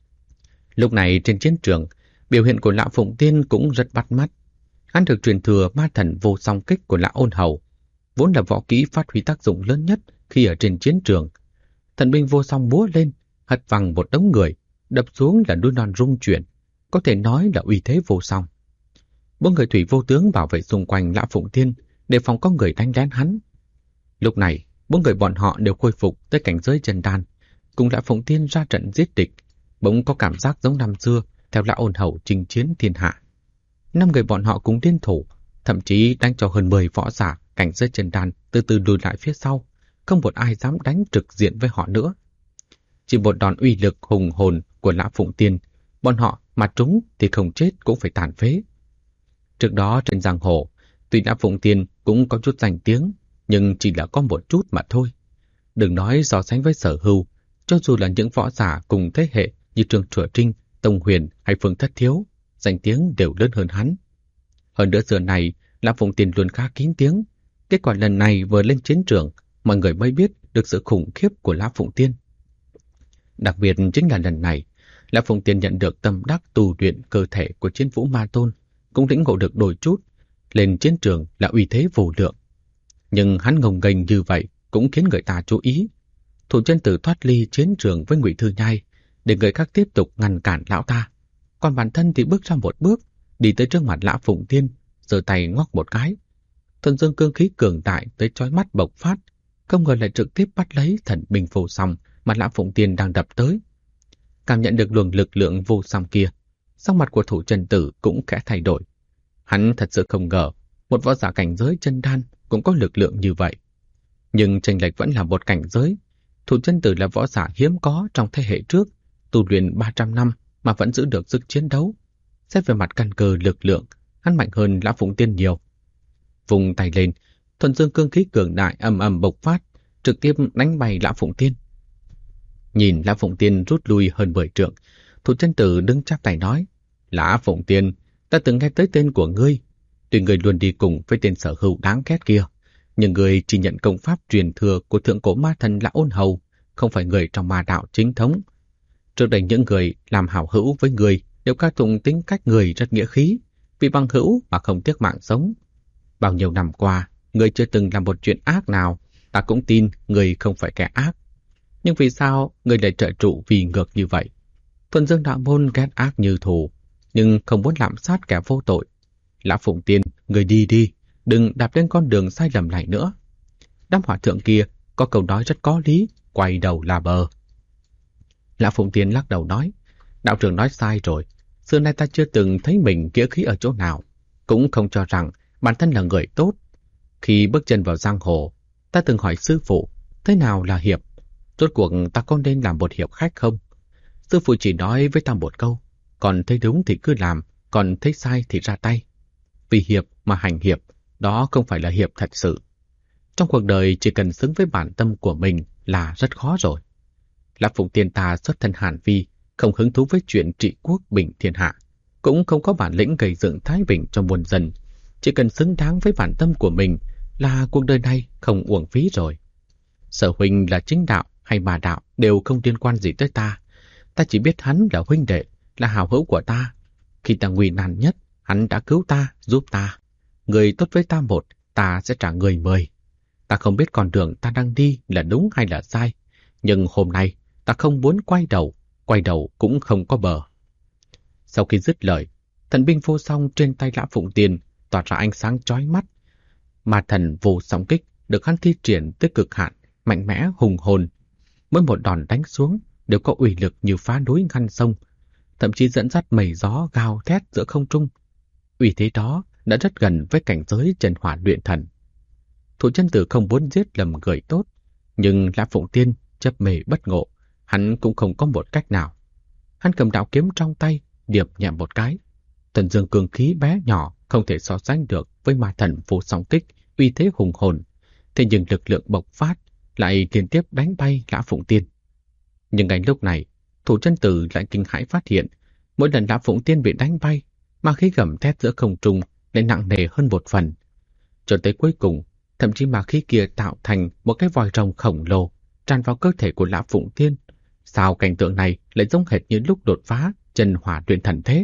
Lúc này trên chiến trường, biểu hiện của Lã Phụng Tiên cũng rất bắt mắt. Hắn được truyền thừa ma thần vô song kích của Lã Ôn Hầu, vốn là võ kỹ phát huy tác dụng lớn nhất khi ở trên chiến trường. Thần binh vô song múa lên, hất văng một đống người, đập xuống là núi non rung chuyển, có thể nói là uy thế vô song. Bốn người thủy vô tướng bảo vệ xung quanh Lã Phụng Tiên, đề phòng có người đánh lén hắn. Lúc này, bốn người bọn họ đều khôi phục tới cảnh giới chân đan, cùng Lã Phụng Tiên ra trận giết địch, bỗng có cảm giác giống năm xưa theo Lã Ôn Hầu chinh chiến thiên hạ. 5 người bọn họ cùng liên thủ, thậm chí đánh cho hơn 10 võ giả cảnh giới chân đan từ từ lùi lại phía sau, không một ai dám đánh trực diện với họ nữa. Chỉ một đòn uy lực hùng hồn của Lã Phụng Tiên, bọn họ mà trúng thì không chết cũng phải tàn phế. Trước đó trên giang hồ, tuy Lã Phụng Tiên cũng có chút danh tiếng, nhưng chỉ là có một chút mà thôi. Đừng nói so sánh với Sở Hưu, cho dù là những võ giả cùng thế hệ như Trương Thừa Trinh, Tông Huyền hay Phương Thất Thiếu, danh tiếng đều lớn hơn hắn. Hơn nữa xưa này, Lã Phụng Tiên luôn khá kín tiếng. Kết quả lần này vừa lên chiến trường, mọi người mới biết được sự khủng khiếp của Lã Phụng Tiên. Đặc biệt chính là lần này, Lã Phụng Tiên nhận được tâm đắc tu luyện cơ thể của Chiến Vũ Ma Tôn, cũng lĩnh ngộ được đôi chút, lên chiến trường là uy thế vô lượng. Nhưng hắn ngông nghênh như vậy cũng khiến người ta chú ý. Thủ chân tử thoát ly chiến trường với Ngụy Thư Nhai, để người khác tiếp tục ngăn cản lão ta. Còn bản thân thì bước ra một bước, đi tới trước mặt Lã Phụng Tiên, giơ tay ngoắc một cái. Thuần dương cương khí cường đại tới chói mắt bộc phát, không ngờ lại trực tiếp bắt lấy thần binh vô song mà Lã Phụng Tiên đang đập tới. Cảm nhận được luồng lực lượng vô song kia, sắc mặt của thủ chân tử cũng khẽ thay đổi. Hắn thật sự không ngờ một võ giả cảnh giới chân đan cũng có lực lượng như vậy. Nhưng chênh lệch vẫn là một cảnh giới. Thủ chân tử là võ giả hiếm có trong thế hệ trước, tu luyện 300 năm mà vẫn giữ được sức chiến đấu. Xét về mặt căn cơ lực lượng, hắn mạnh hơn Lã Phụng Tiên nhiều. Vùng tay lên, thuần dương cương khí cường đại ầm ầm bộc phát, trực tiếp đánh bay Lã Phụng Tiên. Nhìn Lã Phụng Tiên rút lui hơn 10 trượng, thủ chân tử đứng chắp tay nói: Lã Phụng Tiên, ta từng nghe tới tên của ngươi. Tuy ngươi luôn đi cùng với tên Sở Hưu đáng ghét kia, nhưng ngươi chỉ nhận công pháp truyền thừa của thượng cổ ma thần Lã Ôn Hầu, không phải người trong ma đạo chính thống. Trước đây những người làm hảo hữu với ngươi đều ca tụng tính cách người rất nghĩa khí, vì bằng hữu mà không tiếc mạng sống. Bao nhiêu năm qua, ngươi chưa từng làm một chuyện ác nào, ta cũng tin ngươi không phải kẻ ác. Nhưng vì sao ngươi lại trợ trụ vì ngược như vậy? Thuần Dương đạo môn ghét ác như thù, nhưng không muốn lạm sát kẻ vô tội. Lã Phụng Tiên, ngươi đi đi, đừng đạp lên con đường sai lầm này nữa. Đám hòa thượng kia có câu nói rất có lý, quay đầu là bờ. Lã Phụng Tiên lắc đầu nói: đạo trưởng nói sai rồi, xưa nay ta chưa từng thấy mình nghĩa khí ở chỗ nào, cũng không cho rằng bản thân là người tốt. Khi bước chân vào giang hồ, ta từng hỏi sư phụ, thế nào là hiệp? Rốt cuộc ta có nên làm một hiệp khách không? Sư phụ chỉ nói với ta một câu: còn thấy đúng thì cứ làm, còn thấy sai thì ra tay. Vì hiệp mà hành hiệp, đó không phải là hiệp thật sự. Trong cuộc đời chỉ cần xứng với bản tâm của mình là rất khó rồi. Lã Phụng Tiên ta xuất thân Hàn Vi, không hứng thú với chuyện trị quốc bình thiên hạ, cũng không có bản lĩnh gây dựng thái bình cho muôn dân. Chỉ cần xứng đáng với bản tâm của mình là cuộc đời này không uổng phí rồi. Sở huynh là chính đạo hay ma đạo đều không liên quan gì tới ta. Ta chỉ biết hắn là huynh đệ, là hảo hữu của ta. Khi ta nguy nan nhất, hắn đã cứu ta, giúp ta. Người tốt với ta một, ta sẽ trả người 10. Ta không biết con đường ta đang đi là đúng hay là sai. Nhưng hôm nay, ta không muốn quay đầu cũng không có bờ. Sau khi dứt lời, thần binh vô song trên tay Lã Phụng Tiên tỏa ra ánh sáng chói mắt. Ma thần vô song kích được hắn thi triển tới cực hạn, mạnh mẽ hùng hồn. Mỗi một đòn đánh xuống đều có uy lực như phá núi ngăn sông, thậm chí dẫn dắt mây gió gào thét giữa không trung. Uy thế đó đã rất gần với cảnh giới chân hỏa luyện thần. Thủ chân tử không muốn giết lầm người tốt, nhưng Lã Phụng Tiên chấp mê bất ngộ, hắn cũng không có một cách nào. Hắn cầm đạo kiếm trong tay, điệp nhẹ một cái. Thần dương cường khí bé nhỏ không thể so sánh được với ma thần vô song kích, uy thế hùng hồn. Thế nhưng lực lượng bộc phát lại liên tiếp đánh bay Lã Phụng Tiên. Nhưng ngay lúc này, Thủ chân tử lại kinh hãi phát hiện, mỗi lần Lã Phụng Tiên bị đánh bay, ma khí gầm thét giữa không trung lại nặng nề hơn một phần. Cho tới cuối cùng, thậm chí ma khí kia tạo thành một cái vòi rồng khổng lồ tràn vào cơ thể của Lã Phụng Tiên. Sao cảnh tượng này lại giống hệt như lúc đột phá chân hỏa luyện thần thế?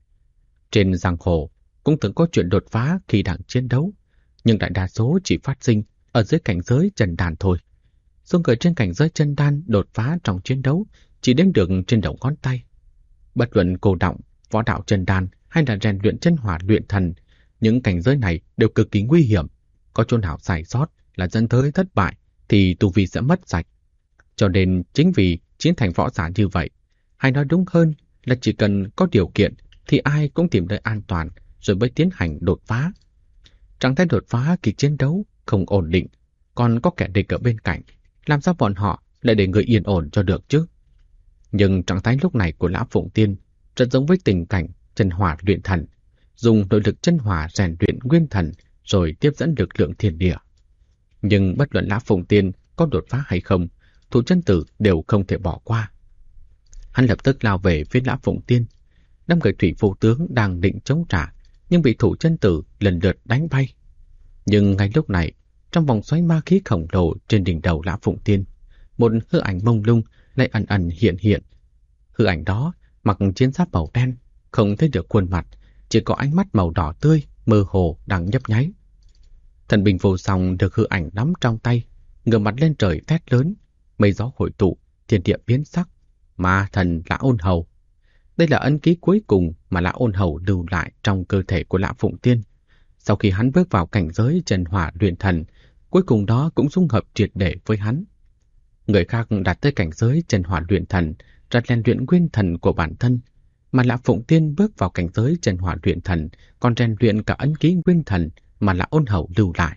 Trên giang hồ cũng từng có chuyện đột phá khi đang chiến đấu, nhưng đại đa số chỉ phát sinh ở dưới cảnh giới chân đan thôi. Số người trên cảnh giới chân đan đột phá trong chiến đấu chỉ đếm được trên đầu ngón tay. Bất luận cổ động, võ đạo chân đan hay là rèn luyện chân hỏa luyện thần, những cảnh giới này đều cực kỳ nguy hiểm. Có chỗ nào sai sót là dẫn tới thất bại thì tu vi sẽ mất sạch. Cho nên chính vì chiến thành võ giả như vậy, hay nói đúng hơn là chỉ cần có điều kiện thì ai cũng tìm nơi an toàn rồi mới tiến hành đột phá. Trạng thái đột phá khi chiến đấu không ổn định, còn có kẻ địch ở bên cạnh, làm sao bọn họ lại để người yên ổn cho được chứ? Nhưng trạng thái lúc này của Lã Phụng Tiên rất giống với tình cảnh chân hỏa luyện thần, dùng nội lực chân hỏa rèn luyện nguyên thần rồi tiếp dẫn lực lượng thiên địa. Nhưng bất luận Lã Phụng Tiên có đột phá hay không, Thủ chân tử đều không thể bỏ qua. Hắn lập tức lao về phía Lã Phụng Tiên. 5 người thủy vô tướng đang định chống trả, nhưng bị Thủ chân tử lần lượt đánh bay. Nhưng ngay lúc này, trong vòng xoáy ma khí khổng lồ trên đỉnh đầu Lã Phụng Tiên, một hư ảnh mông lung lại ẩn ẩn hiện hiện. Hư ảnh đó mặc chiến giáp màu đen, không thấy được khuôn mặt, chỉ có ánh mắt màu đỏ tươi, mơ hồ đang nhấp nháy. Thần binh vô song được hư ảnh nắm trong tay, ngửa mặt lên trời thét lớn, mây gió hội tụ, thiên địa biến sắc. Ma thần Lã Ôn Hầu. Đây là ấn ký cuối cùng mà Lã Ôn Hầu lưu lại trong cơ thể của Lã Phụng Tiên. Sau khi hắn bước vào cảnh giới chân hỏa luyện thần, cuối cùng đó cũng dung hợp triệt để với hắn. Người khác đạt tới cảnh giới chân hỏa luyện thần, ra rèn luyện nguyên thần của bản thân, mà Lã Phụng Tiên bước vào cảnh giới chân hỏa luyện thần, còn rèn luyện cả ấn ký nguyên thần mà Lã Ôn Hầu lưu lại.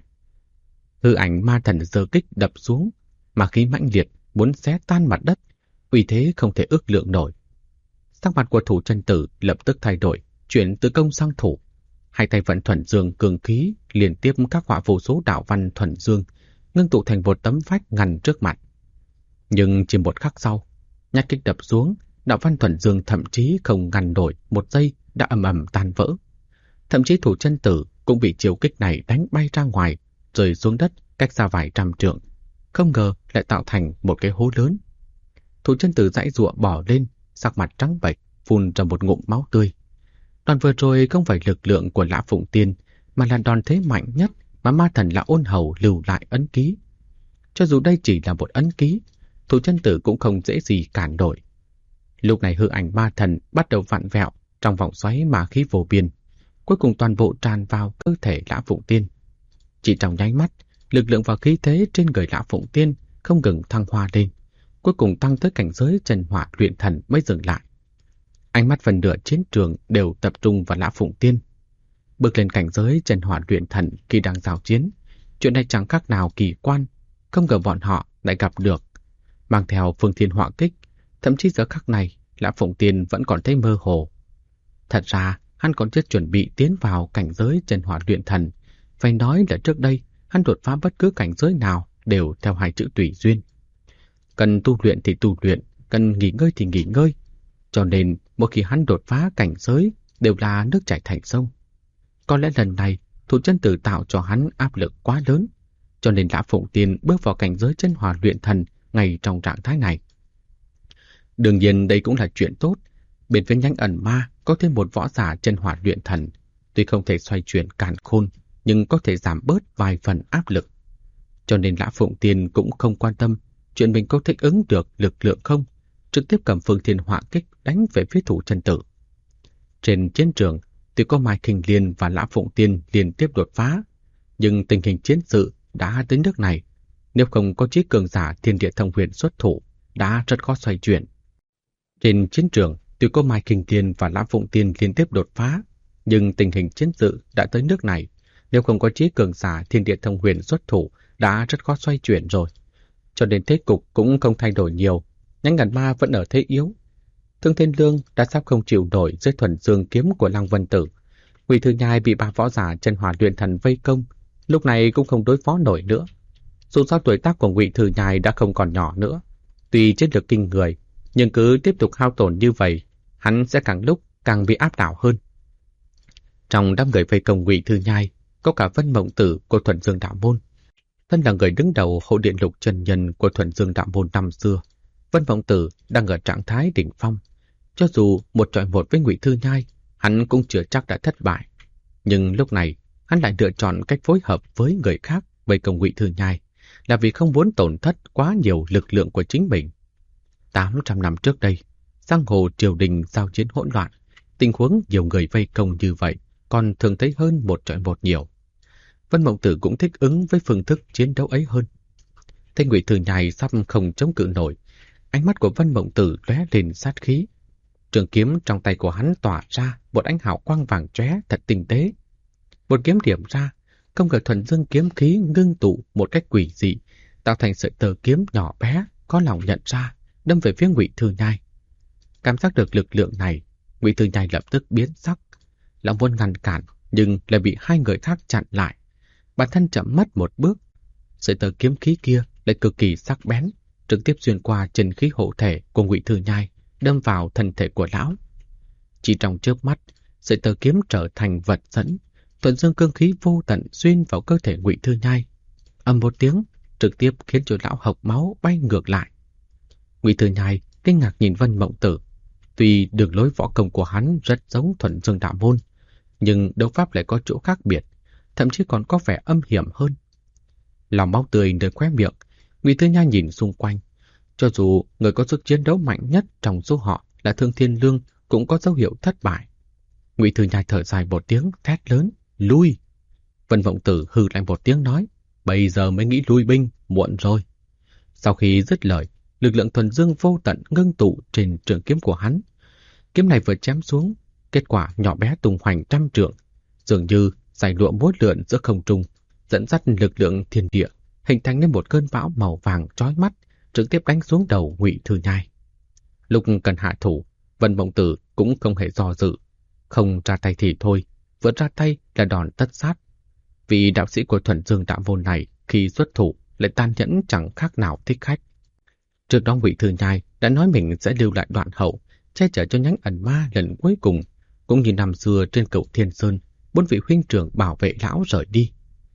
Hư ảnh ma thần giơ kích đập xuống, mà khí mãnh liệt muốn xé tan mặt đất, uy thế không thể ước lượng nổi. Sắc mặt của Thủ chân tử lập tức thay đổi, chuyển từ công sang thủ. Hai tay vận thuần dương cường khí, liên tiếp các họa vô số đạo văn thuần dương, ngưng tụ thành một tấm vách ngăn trước mặt. Nhưng chỉ một khắc sau, nhát kích đập xuống, đạo văn thuần dương thậm chí không ngăn nổi một giây đã ầm ầm tan vỡ. Thậm chí Thủ chân tử cũng bị chiều kích này đánh bay ra ngoài, rơi xuống đất cách xa vài trăm trượng. Không ngờ lại tạo thành một cái hố lớn. Thủ chân tử giãy giụa bò lên, sắc mặt trắng bệch, phun ra một ngụm máu tươi. Đòn vừa rồi không phải lực lượng của Lã Phụng Tiên, mà là đòn thế mạnh nhất mà ma thần Lã Ôn Hầu lưu lại ấn ký. Cho dù đây chỉ là một ấn ký, Thủ chân tử cũng không dễ gì cản nổi. Lúc này hư ảnh ma thần bắt đầu vặn vẹo trong vòng xoáy ma khí vô biên, cuối cùng toàn bộ tràn vào cơ thể Lã Phụng Tiên. Chỉ trong nháy mắt, lực lượng và khí thế trên người Lã Phụng Tiên không ngừng thăng hoa lên, cuối cùng tăng tới cảnh giới chân hỏa luyện thần mới dừng lại. Ánh mắt phần nửa chiến trường đều tập trung vào Lã Phụng Tiên. Bước lên cảnh giới chân hỏa luyện thần khi đang giao chiến, chuyện này chẳng khác nào kỳ quan, không ngờ bọn họ lại gặp được. Mang theo phương thiên hỏa kích, thậm chí giờ khắc này, Lã Phụng Tiên vẫn còn thấy mơ hồ. Thật ra, hắn còn chưa chuẩn bị tiến vào cảnh giới chân hỏa luyện thần. Phải nói là trước đây, hắn đột phá bất cứ cảnh giới nào đều theo hai chữ tùy duyên. Cần tu luyện thì tu luyện, cần nghỉ ngơi thì nghỉ ngơi. Cho nên, một khi hắn đột phá cảnh giới đều là nước chảy thành sông. Có lẽ lần này Thủ Chân Tử tạo cho hắn áp lực quá lớn, cho nên Lã Phụng Tiên bước vào cảnh giới chân hỏa luyện thần ngay trong trạng thái này. Đương nhiên đây cũng là chuyện tốt. Bên phía nhánh ẩn ma có thêm một võ giả chân hỏa luyện thần, tuy không thể xoay chuyển càn khôn, nhưng có thể giảm bớt vài phần áp lực. Cho nên Lã Phụng Tiên cũng không quan tâm chuyện mình có thích ứng được lực lượng không, trực tiếp cầm Phương Thiên Hỏa Kích đánh về phía Thủ Chân Tử. Trên chiến trường, tuy có Mai Khinh Liên và Lã Phụng Tiên liên tiếp đột phá, nhưng tình hình chiến sự đã đến nước này, nếu không có chí cường giả Thiên Địa Thông Huyền xuất thủ, đã rất khó xoay chuyển. Trên chiến trường, tuy có Mai Khinh Liên và Lã Phụng Tiên liên tiếp đột phá, nhưng tình hình chiến sự đã tới nước này, nếu không có chí cường giả Thiên Địa Thông Huyền xuất thủ, đã rất khó xoay chuyển rồi. Cho nên thế cục cũng không thay đổi nhiều, nhánh ẩn ma vẫn ở thế yếu. Thương Thiên Lương đã sắp không chịu nổi dưới thuần dương kiếm của Lăng Vân Tử. Ngụy Thư Nhai bị ba võ giả chân hỏa luyện thần vây công, lúc này cũng không đối phó nổi nữa. Dù sao tuổi tác của Ngụy Thư Nhai đã không còn nhỏ nữa, tuy chiến lược kinh người, nhưng cứ tiếp tục hao tổn như vậy, hắn sẽ càng lúc càng bị áp đảo hơn. Trong đám người vây công Ngụy Thư Nhai, có cả Vân Mộng Tử của Thuần Dương Đạo Môn. Thân là người đứng đầu hộ điện lục chân nhân của Thuần Dương Đạo Môn năm xưa, Vân Mộng Tử đang ở trạng thái đỉnh phong. Cho dù một chọi một với Ngụy Thư Nhai, hắn cũng chưa chắc đã thất bại. Nhưng lúc này, hắn lại lựa chọn cách phối hợp với người khác vây công Ngụy Thư Nhai, là vì không muốn tổn thất quá nhiều lực lượng của chính mình. 800 năm trước đây, giang hồ triều đình giao chiến hỗn loạn, tình huống nhiều người vây công như vậy còn thường thấy hơn một chọi một nhiều. Vân Mộng Tử cũng thích ứng với phương thức chiến đấu ấy hơn. Thấy Ngụy Thư Nhai sắp không chống cự nổi, ánh mắt của Vân Mộng Tử lóe lên sát khí. Trường kiếm trong tay của hắn tỏa ra một ánh hào quang vàng chóe thật tinh tế. Một kiếm điểm ra, không ngờ thuần dương kiếm khí ngưng tụ một cách quỷ dị, tạo thành sợi tơ kiếm nhỏ bé, có lòng nhận ra, đâm về phía Ngụy Thư Nhai. Cảm giác được lực lượng này, Ngụy Thư Nhai lập tức biến sắc, lão muốn ngăn cản nhưng lại bị hai người khác chặn lại. Bản thân chậm mất một bước, sợi tơ kiếm khí kia lại cực kỳ sắc bén, trực tiếp xuyên qua chân khí hộ thể của Ngụy Thư Nhai, đâm vào thân thể của lão. Chỉ trong chớp mắt, sợi tơ kiếm trở thành vật dẫn, thuần dương cương khí vô tận xuyên vào cơ thể Ngụy Thư Nhai. Ầm một tiếng, trực tiếp khiến cho lão hộc máu bay ngược lại. Ngụy Thư Nhai kinh ngạc nhìn Vân Mộng Tử. Tuy đường lối võ công của hắn rất giống Thuần Dương Đạo Môn, nhưng đấu pháp lại có chỗ khác biệt, thậm chí còn có vẻ âm hiểm hơn. Lòng máu tươi nơi khóe miệng, Ngụy Thư Nhai nhìn xung quanh. Cho dù người có sức chiến đấu mạnh nhất trong số họ là Thương Thiên Lương cũng có dấu hiệu thất bại. Ngụy Thư Nhai thở dài một tiếng, thét lớn, lui. Vân Mộng Tử hừ lại một tiếng nói, bây giờ mới nghĩ lui binh, muộn rồi. Sau khi dứt lời, lực lượng thuần dương vô tận ngưng tụ trên trường kiếm của hắn. Kiếm này vừa chém xuống, kết quả nhỏ bé tung hoành trăm trượng, dường như dải lụa múa lượn giữa không trung, dẫn dắt lực lượng thiên địa, hình thành nên một cơn bão màu vàng chói mắt, trực tiếp đánh xuống đầu Ngụy Thư Nhai. Lúc cần hạ thủ, Vân Mộng Tử cũng không hề do dự, không ra tay thì thôi, vừa ra tay là đòn tất sát. Vị đạo sĩ của Thuần Dương Đạo Môn này khi xuất thủ lại tàn nhẫn chẳng khác nào thích khách. Trước đó Ngụy Thư Nhai đã nói mình sẽ lưu lại đoạn hậu, che chở cho nhánh ẩn ma lần cuối cùng, cũng như năm xưa trên Cửu Thiên Sơn, 4 vị huynh trưởng bảo vệ lão rời đi.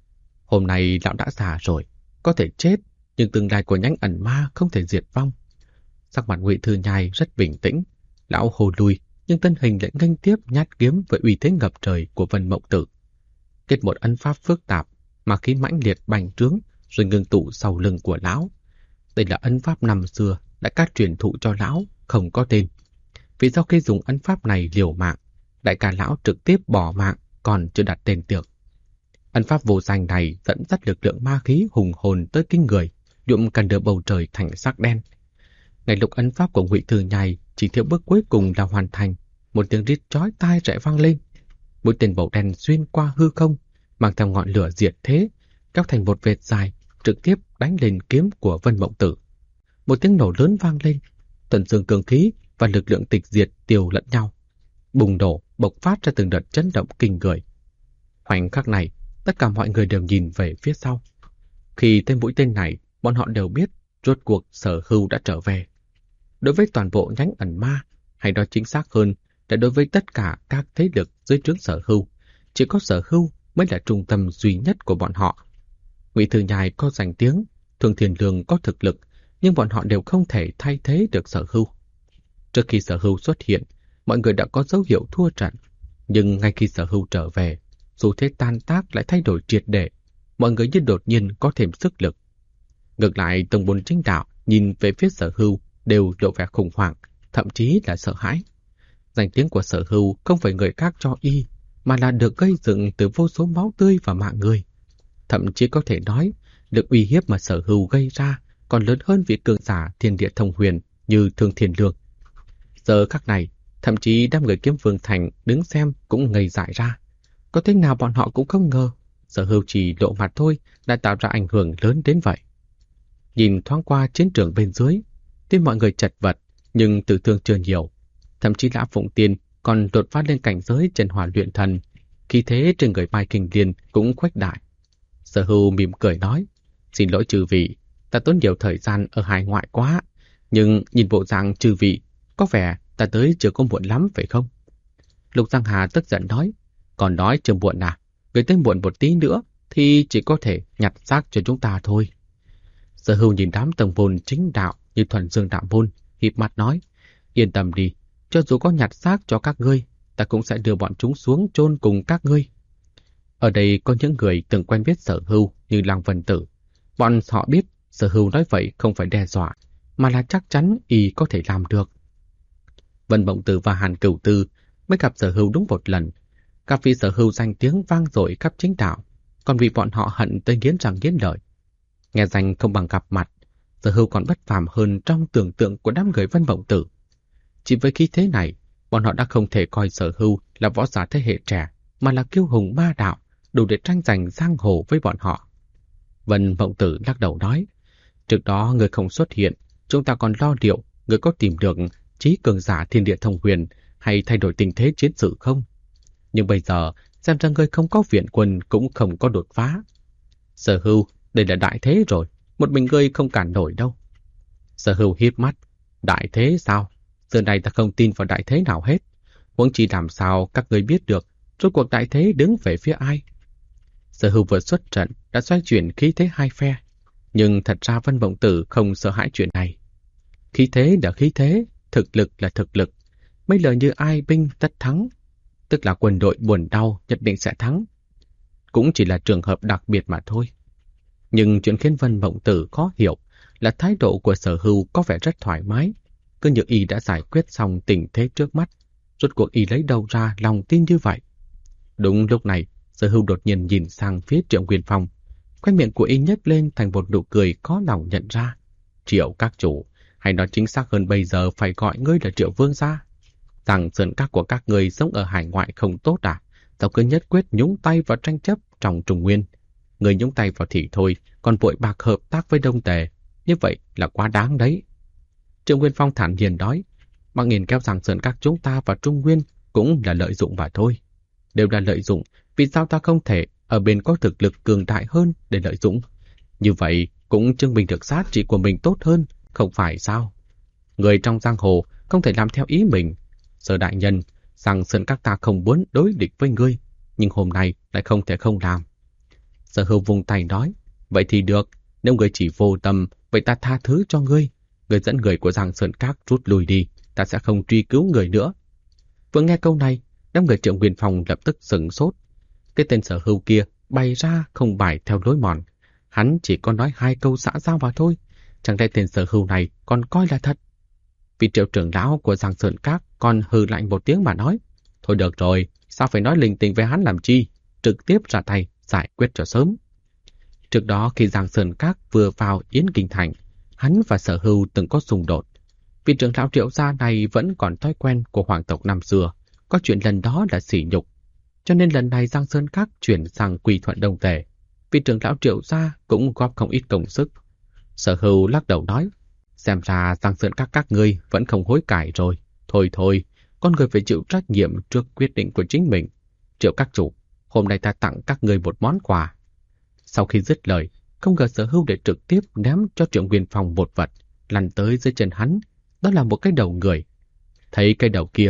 Hôm nay lão đã già rồi, có thể chết, nhưng tương lai của nhánh ẩn ma không thể diệt vong. Sắc mặt Ngụy Thư Nhai rất bình tĩnh, lão hô lui, nhưng thân hình lại nghênh tiếp nhát kiếm với uy thế ngập trời của Vân Mộng Tử. Kết một ấn pháp phức tạp mà khí mãnh liệt bành trướng rồi ngưng tụ sau lưng của lão. Đây là ấn pháp năm xưa đã các truyền thụ cho lão, không có tên. Vì sau khi dùng ấn pháp này liều mạng, đại ca lão trực tiếp bỏ mạng còn chưa đặt tên tược. Ấn pháp vô danh này dẫn dắt lực lượng ma khí hùng hồn tới kinh người, nhuộm cả nửa bầu trời thành sắc đen. Ngay lúc ấn pháp của Ngụy Thư Nhai chỉ thiếu bước cuối cùng là hoàn thành, một tiếng rít chói tai rẽ vang lên. Mũi tên màu đen xuyên qua hư không, mang theo ngọn lửa diệt thế, kéo thành một vệt dài, trực tiếp đánh lên kiếm của Vân Mộng Tử. Một tiếng nổ lớn vang lên, thuần dương cường khí và lực lượng tịch diệt tiêu lẫn nhau, bùng nổ bộc phát ra từng đợt chấn động kinh người. Khoảnh khắc này, tất cả mọi người đều nhìn về phía sau. Khi tên mũi tên này, bọn họ đều biết rốt cuộc Sở Hưu đã trở về. Đối với toàn bộ nhánh ẩn ma, hay nói chính xác hơn là đối với tất cả các thế lực dưới trướng Sở Hưu, chỉ có Sở Hưu mới là trung tâm duy nhất của bọn họ. Ngụy Thư Nhai có danh tiếng, Thường Thiên Lương có thực lực, nhưng bọn họ đều không thể thay thế được Sở Hưu. Trước khi Sở Hưu xuất hiện, mọi người đã có dấu hiệu thua trận, nhưng ngay khi Sở Hưu trở về, dù thế tan tác lại thay đổi triệt để, mọi người như đột nhiên có thêm sức lực. Ngược lại, tông môn chính đạo nhìn về phía Sở Hưu đều lộ vẻ khủng hoảng, thậm chí là sợ hãi. Danh tiếng của Sở Hưu không phải người khác cho y, mà là được gây dựng từ vô số máu tươi và mạng người. Thậm chí có thể nói, được uy hiếp mà Sở Hưu gây ra còn lớn hơn vị cường giả thiên địa thông huyền như Thương Thiên Lương. Giờ khắc này, thậm chí đám người Kiếm Vương Thành đứng xem cũng ngây dại ra. Có thế nào bọn họ cũng không ngờ, Sở Hưu chỉ lộ mặt thôi đã tạo ra ảnh hưởng lớn đến vậy. Nhìn thoáng qua chiến trường bên dưới, tuy mọi người chật vật nhưng tử thương chưa nhiều. Thậm chí Lã Phụng Tiên còn đột phá lên cảnh giới chân hỏa luyện thần, khí thế trên người Mai Kinh Liên cũng khuếch đại. Sở Hưu mỉm cười nói, xin lỗi chư vị, ta tốn nhiều thời gian ở hải ngoại quá, nhưng nhìn bộ dạng chư vị, có vẻ ta tới chưa có muộn lắm phải không? Lục Giang Hà tức giận nói, còn nói chưa muộn à, người tới muộn một tí nữa thì chỉ có thể nhặt xác cho chúng ta thôi. Sở Hưu nhìn đám tông môn chính đạo như Thuần Dương Đạo Môn, híp mắt nói, yên tâm đi, cho dù có nhặt xác cho các ngươi, ta cũng sẽ đưa bọn chúng xuống chôn cùng các ngươi. Ở đây có những người từng quen biết Sở Hưu như Lăng Vân Tử. Bọn họ biết Sở Hưu nói vậy không phải đe dọa, mà là chắc chắn y có thể làm được. Vân Mộng Tử và Hàn Cửu Tư mới gặp Sở Hưu đúng một lần. Các vị Sở Hưu danh tiếng vang dội khắp chính đạo, còn vì bọn họ hận tới nghiến răng nghiến lợi. Nghe danh không bằng gặp mặt, Sở Hưu còn bất phàm hơn trong tưởng tượng của đám người Vân Mộng Tử. Chỉ với khí thế này, bọn họ đã không thể coi Sở Hưu là võ giả thế hệ trẻ, mà là kiêu hùng ma đạo, đủ để tranh giành giang hồ với bọn họ. Vân Mộng Tử lắc đầu nói, trước đó người không xuất hiện, chúng ta còn lo liệu người có tìm được trí cường giả thiên địa thông huyền hay thay đổi tình thế chiến sự không. Nhưng bây giờ, xem ra người không có viện quân cũng không có đột phá. Sở Hưu, đây là đại thế rồi, một mình ngươi không cản nổi đâu. Sở Hưu híp mắt, đại thế sao? Giờ này ta không tin vào đại thế nào hết. Huống chi làm sao các ngươi biết được rốt cuộc đại thế đứng về phía ai? Sở Hưu vừa xuất trận đã xoay chuyển khí thế hai phe, nhưng thật ra Vân Mộng Tử không sợ hãi chuyện này. Khí thế là khí thế, thực lực là thực lực. Mấy lời như ai binh tất thắng, tức là quân đội buồn đau nhất định sẽ thắng. Cũng chỉ là trường hợp đặc biệt mà thôi. Nhưng chuyện khiến Vân Mộng Tử khó hiểu là thái độ của Sở Hưu có vẻ rất thoải mái, cứ như y đã giải quyết xong tình thế trước mắt. Rốt cuộc y lấy đâu ra lòng tin như vậy? Đúng lúc này, Sở Hưu đột nhiên nhìn sang phía Triệu Nguyên Phong. Khóe miệng của y nhếch lên thành một nụ cười khó lòng nhận ra. Triệu các chủ, hay nói chính xác hơn bây giờ phải gọi ngươi là Triệu Vương gia. Rằng sơn các của các ngươi sống ở hải ngoại không tốt à? Sao cứ nhất quyết nhúng tay vào tranh chấp trong Trung Nguyên? Người nhúng tay vào thì thôi, còn vội bạc hợp tác với Đông Tề. Như vậy là quá đáng đấy. Triệu Nguyên Phong thản nhiên nói, bằng nghìn kéo rằng sơn các chúng ta vào Trung Nguyên cũng là lợi dụng mà thôi. Đều là lợi dụng, vì sao ta không thể ở bên có thực lực cường đại hơn để lợi dụng? Như vậy cũng chứng minh được giá trị của mình tốt hơn, không phải sao? Người trong giang hồ không thể làm theo ý mình. Sở đại nhân, rằng sơn các ta không muốn đối địch với ngươi, nhưng hôm nay lại không thể không làm. Sở Hưu vùng tay nói, vậy thì được, nếu ngươi chỉ vô tâm, vậy ta tha thứ cho ngươi. Ngươi dẫn người của Giang Sơn Các rút lui đi, ta sẽ không truy cứu người nữa. Vừa nghe câu này, đám người Triệu Nguyên Phong lập tức sửng sốt. Cái tên Sở Hưu kia bày ra không bài theo lối mòn. Hắn chỉ có nói hai câu xã giao mà thôi. Chẳng lẽ tên Sở Hưu này còn coi là thật? Vị Triệu trưởng lão của Giang Sơn Các còn hừ lạnh một tiếng mà nói, thôi được rồi, sao phải nói linh tinh với hắn làm chi? Trực tiếp ra tay giải quyết cho sớm. Trước đó khi Giang Sơn Các vừa vào Yến Kinh Thành, hắn và Sở Hưu từng có xung đột. Vị trưởng lão Triệu gia này vẫn còn thói quen của hoàng tộc năm xưa, có chuyện lần đó là sỉ nhục. Cho nên lần này Giang Sơn Các chuyển sang Quy Thuận Đông Tề, vị trưởng lão Triệu gia cũng góp không ít công sức. Sở Hưu lắc đầu nói, xem ra Giang Sơn các ngươi vẫn không hối cải rồi. Thôi, con người phải chịu trách nhiệm trước quyết định của chính mình. Triệu các chủ, hôm nay ta tặng các ngươi một món quà. Sau khi dứt lời, không ngờ Sở Hưu để trực tiếp ném cho Triệu Nguyên Phong một vật, lăn tới dưới chân hắn. Đó là một cái đầu người. Thấy cái đầu kia,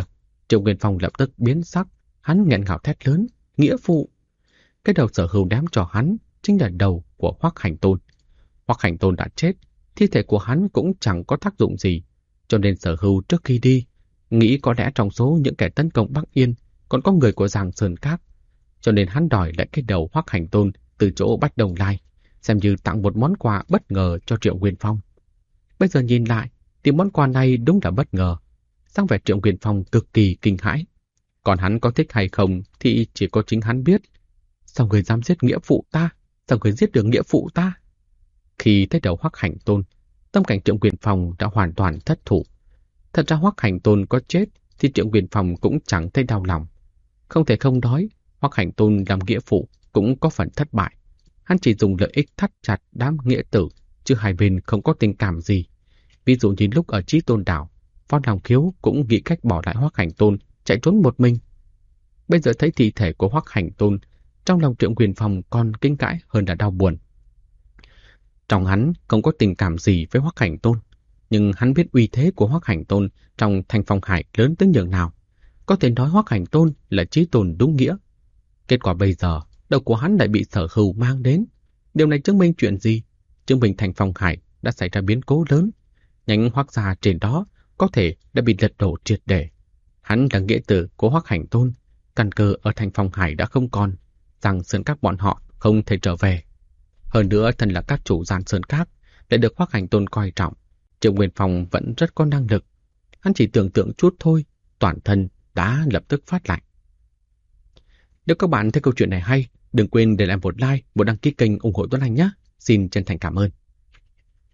Triệu Nguyên Phong lập tức biến sắc, hắn nghẹn ngào thét lớn, nghĩa phụ. Cái đầu Sở Hưu đám cho hắn chính là đầu của Hoắc Hành Tôn. Hoắc Hành Tôn đã chết, thi thể của hắn cũng chẳng có tác dụng gì, cho nên Sở Hưu trước khi đi, nghĩ có lẽ trong số những kẻ tấn công Bắc Yên còn có người của Giang Sơn Các, cho nên hắn đòi lại cái đầu Hoắc Hành Tôn từ chỗ Bách Đồng Lai, xem như tặng một món quà bất ngờ cho Triệu Nguyên Phong. Bây giờ nhìn lại, thì món quà này đúng là bất ngờ. Sang vẻ Triệu Nguyên Phong cực kỳ kinh hãi. Còn hắn có thích hay không thì chỉ có chính hắn biết. Sao người dám giết nghĩa phụ ta? Sao người giết được nghĩa phụ ta? Khi thấy đầu Hoắc Hành Tôn, tâm cảnh Triệu Nguyên Phong đã hoàn toàn thất thủ. Thật ra Hoắc Hành Tôn có chết thì Triệu Nguyên Phong cũng chẳng thấy đau lòng. Không thể không nói, Hoắc Hành Tôn làm nghĩa phụ cũng có phần thất bại. Hắn chỉ dùng lợi ích thắt chặt đám nghĩa tử, chứ hai bên không có tình cảm gì. Ví dụ như lúc ở Chí Tôn Đảo, Võ Long Khiếu cũng nghĩ cách bỏ lại Hoắc Hành Tôn, chạy trốn một mình. Bây giờ thấy thi thể của Hoắc Hành Tôn, trong lòng Triệu Nguyên Phong còn kinh cãi hơn là đau buồn. Trong hắn không có tình cảm gì với Hoắc Hành Tôn, nhưng hắn biết uy thế của Hoắc Hành Tôn trong Thanh Phong Hải lớn tới nhường nào. Có thể nói Hoắc Hành Tôn là chí tôn đúng nghĩa. Kết quả bây giờ, đầu của hắn lại bị Sở Hưu mang đến. Điều này chứng minh chuyện gì? Chứng minh Thanh Phong Hải đã xảy ra biến cố lớn. Nhánh Hoắc gia trên đó có thể đã bị lật đổ triệt để. Hắn là nghĩa tử của Hoắc Hành Tôn, căn cơ ở Thanh Phong Hải đã không còn, Giang Sơn Các bọn họ không thể trở về. Hơn nữa, thân là các chủ Giang Sơn Các lại được Hoắc Hành Tôn coi trọng. Triệu Nguyên Phong vẫn rất có năng lực. Hắn chỉ tưởng tượng chút thôi, toàn thân đã lập tức phát lạnh. Nếu các bạn thấy câu chuyện này hay, đừng quên để lại một like, một đăng ký kênh ủng hộ Tuấn Anh nhé. Xin chân thành cảm ơn.